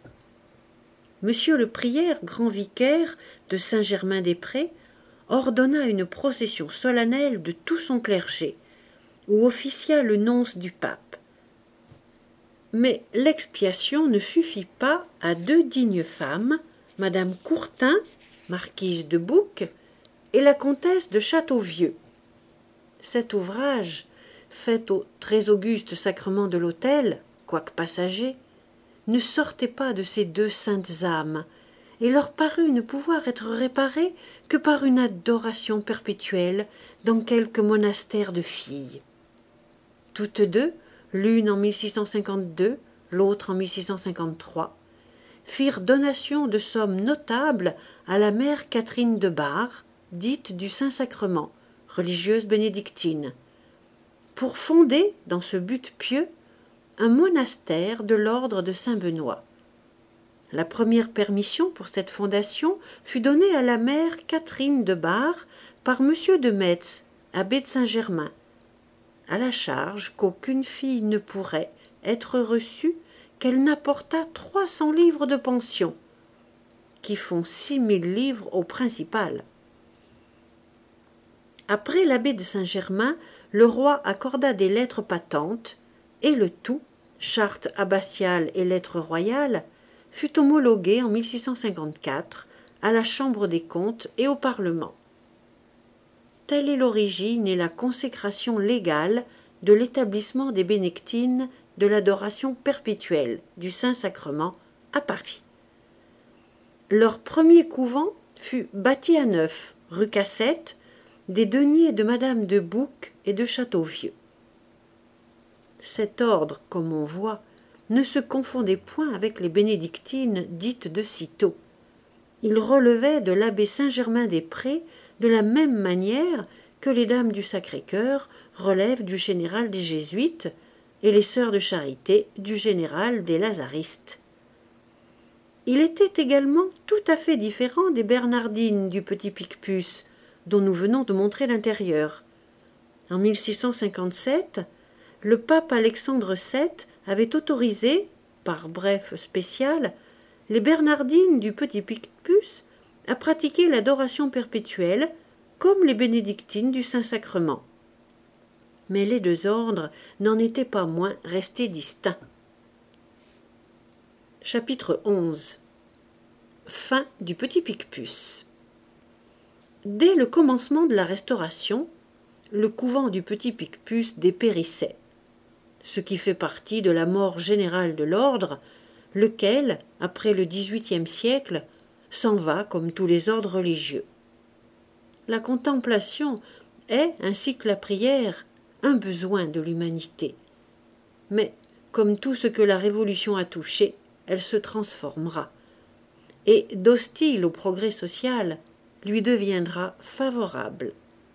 Monsieur le prieur grand vicaire de Saint-Germain-des-Prés ordonna une procession solennelle de tout son clergé, où officia le nonce du pape. Mais l'expiation ne suffit pas à 2 dignes femmes, madame Courtin, marquise de Bouc, et la comtesse de Châteauvieux. Cet ouvrage, fait au très auguste sacrement de l'autel, quoique passager, ne sortait pas de ces 2 saintes âmes, et leur parut ne pouvoir être réparé que par une adoration perpétuelle dans quelque monastère de filles. Toutes 2, l'une en 1652, l'autre en 1653, firent donation de sommes notables à la mère Catherine de Bar, dite du Saint-Sacrement, religieuse bénédictine, pour fonder, dans ce but pieux, un monastère de l'ordre de Saint-Benoît. La première permission pour cette fondation fut donnée à la mère Catherine de Bar par monsieur de Metz, abbé de Saint-Germain, à la charge qu'aucune fille ne pourrait être reçue qu'elle n'apportât 300 livres de pension, qui font 6000 livres au principal. Après l'abbé de Saint-Germain, le roi accorda des lettres patentes, et le tout, charte abbatiale et lettres royales, fut homologué en 1654 à la Chambre des comptes et au Parlement. Telle est l'origine et la consécration légale de l'établissement des bénédictines de l'adoration perpétuelle du Saint-Sacrement à Paris. Leur premier couvent fut bâti à neuf, rue Cassette, des deniers de madame de Bouc et de Châteauvieux. Cet ordre, comme on voit, ne se confondait point avec les bénédictines dites de Cîteaux. Il relevait de l'abbé Saint-Germain-des-Prés de la même manière que les dames du Sacré-Cœur relèvent du général des Jésuites et les sœurs de Charité du général des Lazaristes. Il était également tout à fait différent des Bernardines du Petit Picpus, dont nous venons de montrer l'intérieur. En 1657, le pape Alexandre VII avait autorisé, par bref spécial, les Bernardines du Petit Picpus à pratiquer l'adoration perpétuelle comme les bénédictines du Saint-Sacrement. Mais les 2 ordres n'en étaient pas moins restés distincts. Chapitre 11. Fin du Petit Picpus. Dès le commencement de la Restauration, le couvent du Petit Picpus dépérissait, ce qui fait partie de la mort générale de l'ordre, lequel, après le XVIIIe siècle, s'en va comme tous les ordres religieux. La contemplation est, ainsi que la prière, un besoin de l'humanité. Mais, comme tout ce que la Révolution a touché, elle se transformera, et, d'hostile au progrès social, lui deviendra favorable.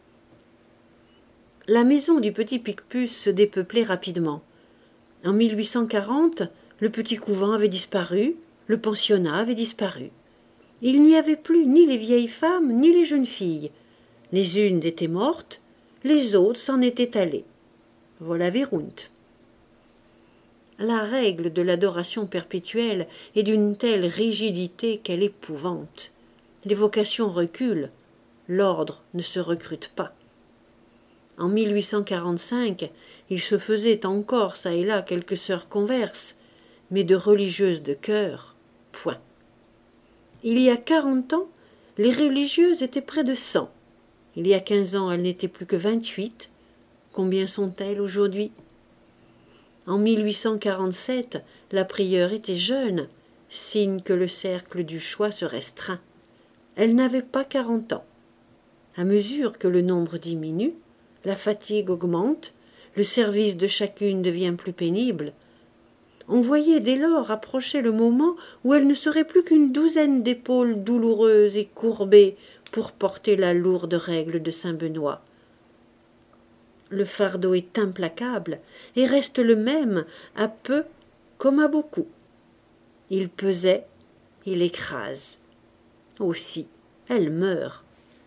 La maison du Petit Picpus se dépeuplait rapidement. En 1840, le petit couvent avait disparu, le pensionnat avait disparu. Il n'y avait plus ni les vieilles femmes ni les jeunes filles. Les unes étaient mortes, les autres s'en étaient allées. Voilà Wérunt. La règle de l'adoration perpétuelle est d'une telle rigidité qu'elle épouvante. Les vocations reculent, l'ordre ne se recrute pas. En 1845, il se faisait encore çà et là quelques sœurs converses, mais de religieuses de cœur, point. Il y a 40 ans, les religieuses étaient près de 100. Il y a 15 ans, elles n'étaient plus que 28. Combien sont-elles aujourd'hui? En 1847, la prieure était jeune, signe que le cercle du choix se restreint. Elle n'avait pas 40 ans. À mesure que le nombre diminue, la fatigue augmente, le service de chacune devient plus pénible. On voyait dès lors approcher le moment où elle ne serait plus qu'une douzaine d'épaules douloureuses et courbées pour porter la lourde règle de saint Benoît. Le fardeau est implacable et reste le même à peu comme à beaucoup. Il pesait, il écrase. Aussi, elle meurt.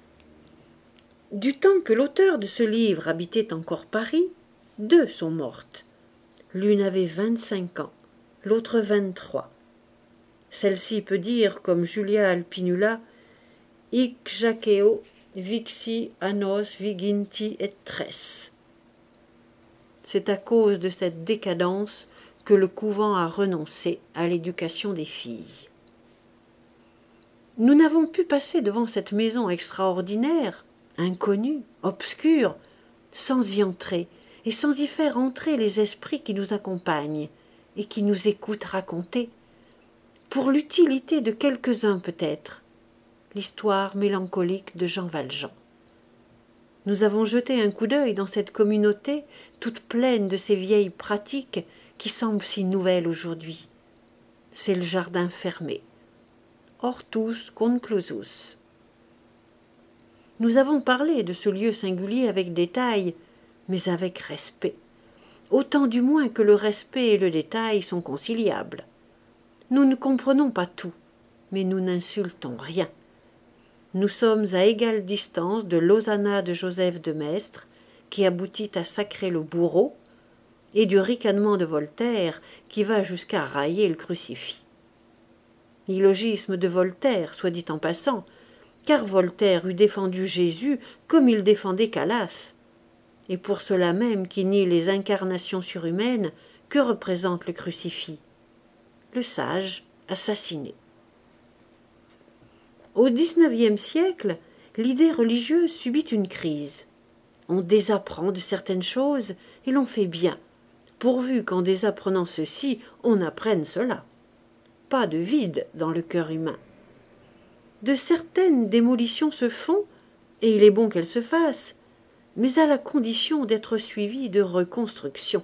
Du temps que l'auteur de ce livre habitait encore Paris, 2 sont mortes. L'une avait 25 ans, l'autre 23. Celle-ci peut dire, comme Julia Alpinula, « Hic jaceo vixi annos viginti et tres ». C'est à cause de cette décadence que le couvent a renoncé à l'éducation des filles. Nous n'avons pu passer devant cette maison extraordinaire, inconnue, obscure, sans y entrer et sans y faire entrer les esprits qui nous accompagnent et qui nous écoutent raconter, pour l'utilité de quelques-uns peut-être, l'histoire mélancolique de Jean Valjean. Nous avons jeté un coup d'œil dans cette communauté toute pleine de ces vieilles pratiques qui semblent si nouvelles aujourd'hui. C'est le jardin fermé. Hortus conclusus. Nous avons parlé de ce lieu singulier avec détail, mais avec respect. Autant du moins que le respect et le détail sont conciliables. Nous ne comprenons pas tout, mais nous n'insultons rien. Nous sommes à égale distance de l'hosanna de Joseph de Maistre, qui aboutit à sacrer le bourreau, et du ricanement de Voltaire, qui va jusqu'à railler le crucifix. L'illogisme de Voltaire, soit dit en passant, car Voltaire eût défendu Jésus comme il défendait Calas, et pour cela même qui nie les incarnations surhumaines que représente le crucifix. Le sage assassiné. Au XIXe siècle, l'idée religieuse subit une crise. On désapprend de certaines choses et l'on fait bien, pourvu qu'en désapprenant ceci, on apprenne cela. Pas de vide dans le cœur humain. De certaines démolitions se font, et il est bon qu'elles se fassent, mais à la condition d'être suivies de reconstruction.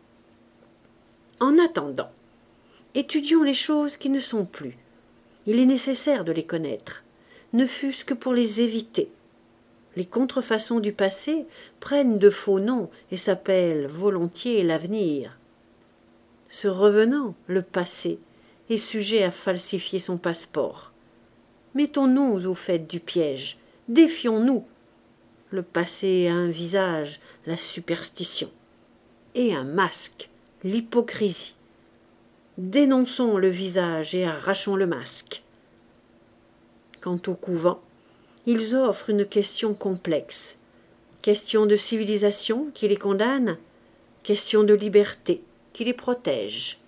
En attendant, étudions les choses qui ne sont plus. Il est nécessaire de les connaître, ne fût-ce que pour les éviter. Les contrefaçons du passé prennent de faux noms et s'appellent volontiers l'avenir. Ce revenant, le passé, est sujet à falsifier son passeport. Mettons-nous au fait du piège, défions-nous. Le passé a un visage, la superstition, et un masque, l'hypocrisie. Dénonçons le visage et arrachons le masque. Quant au couvent, ils offrent une question complexe. Question de civilisation qui les condamne, question de liberté qui les protège.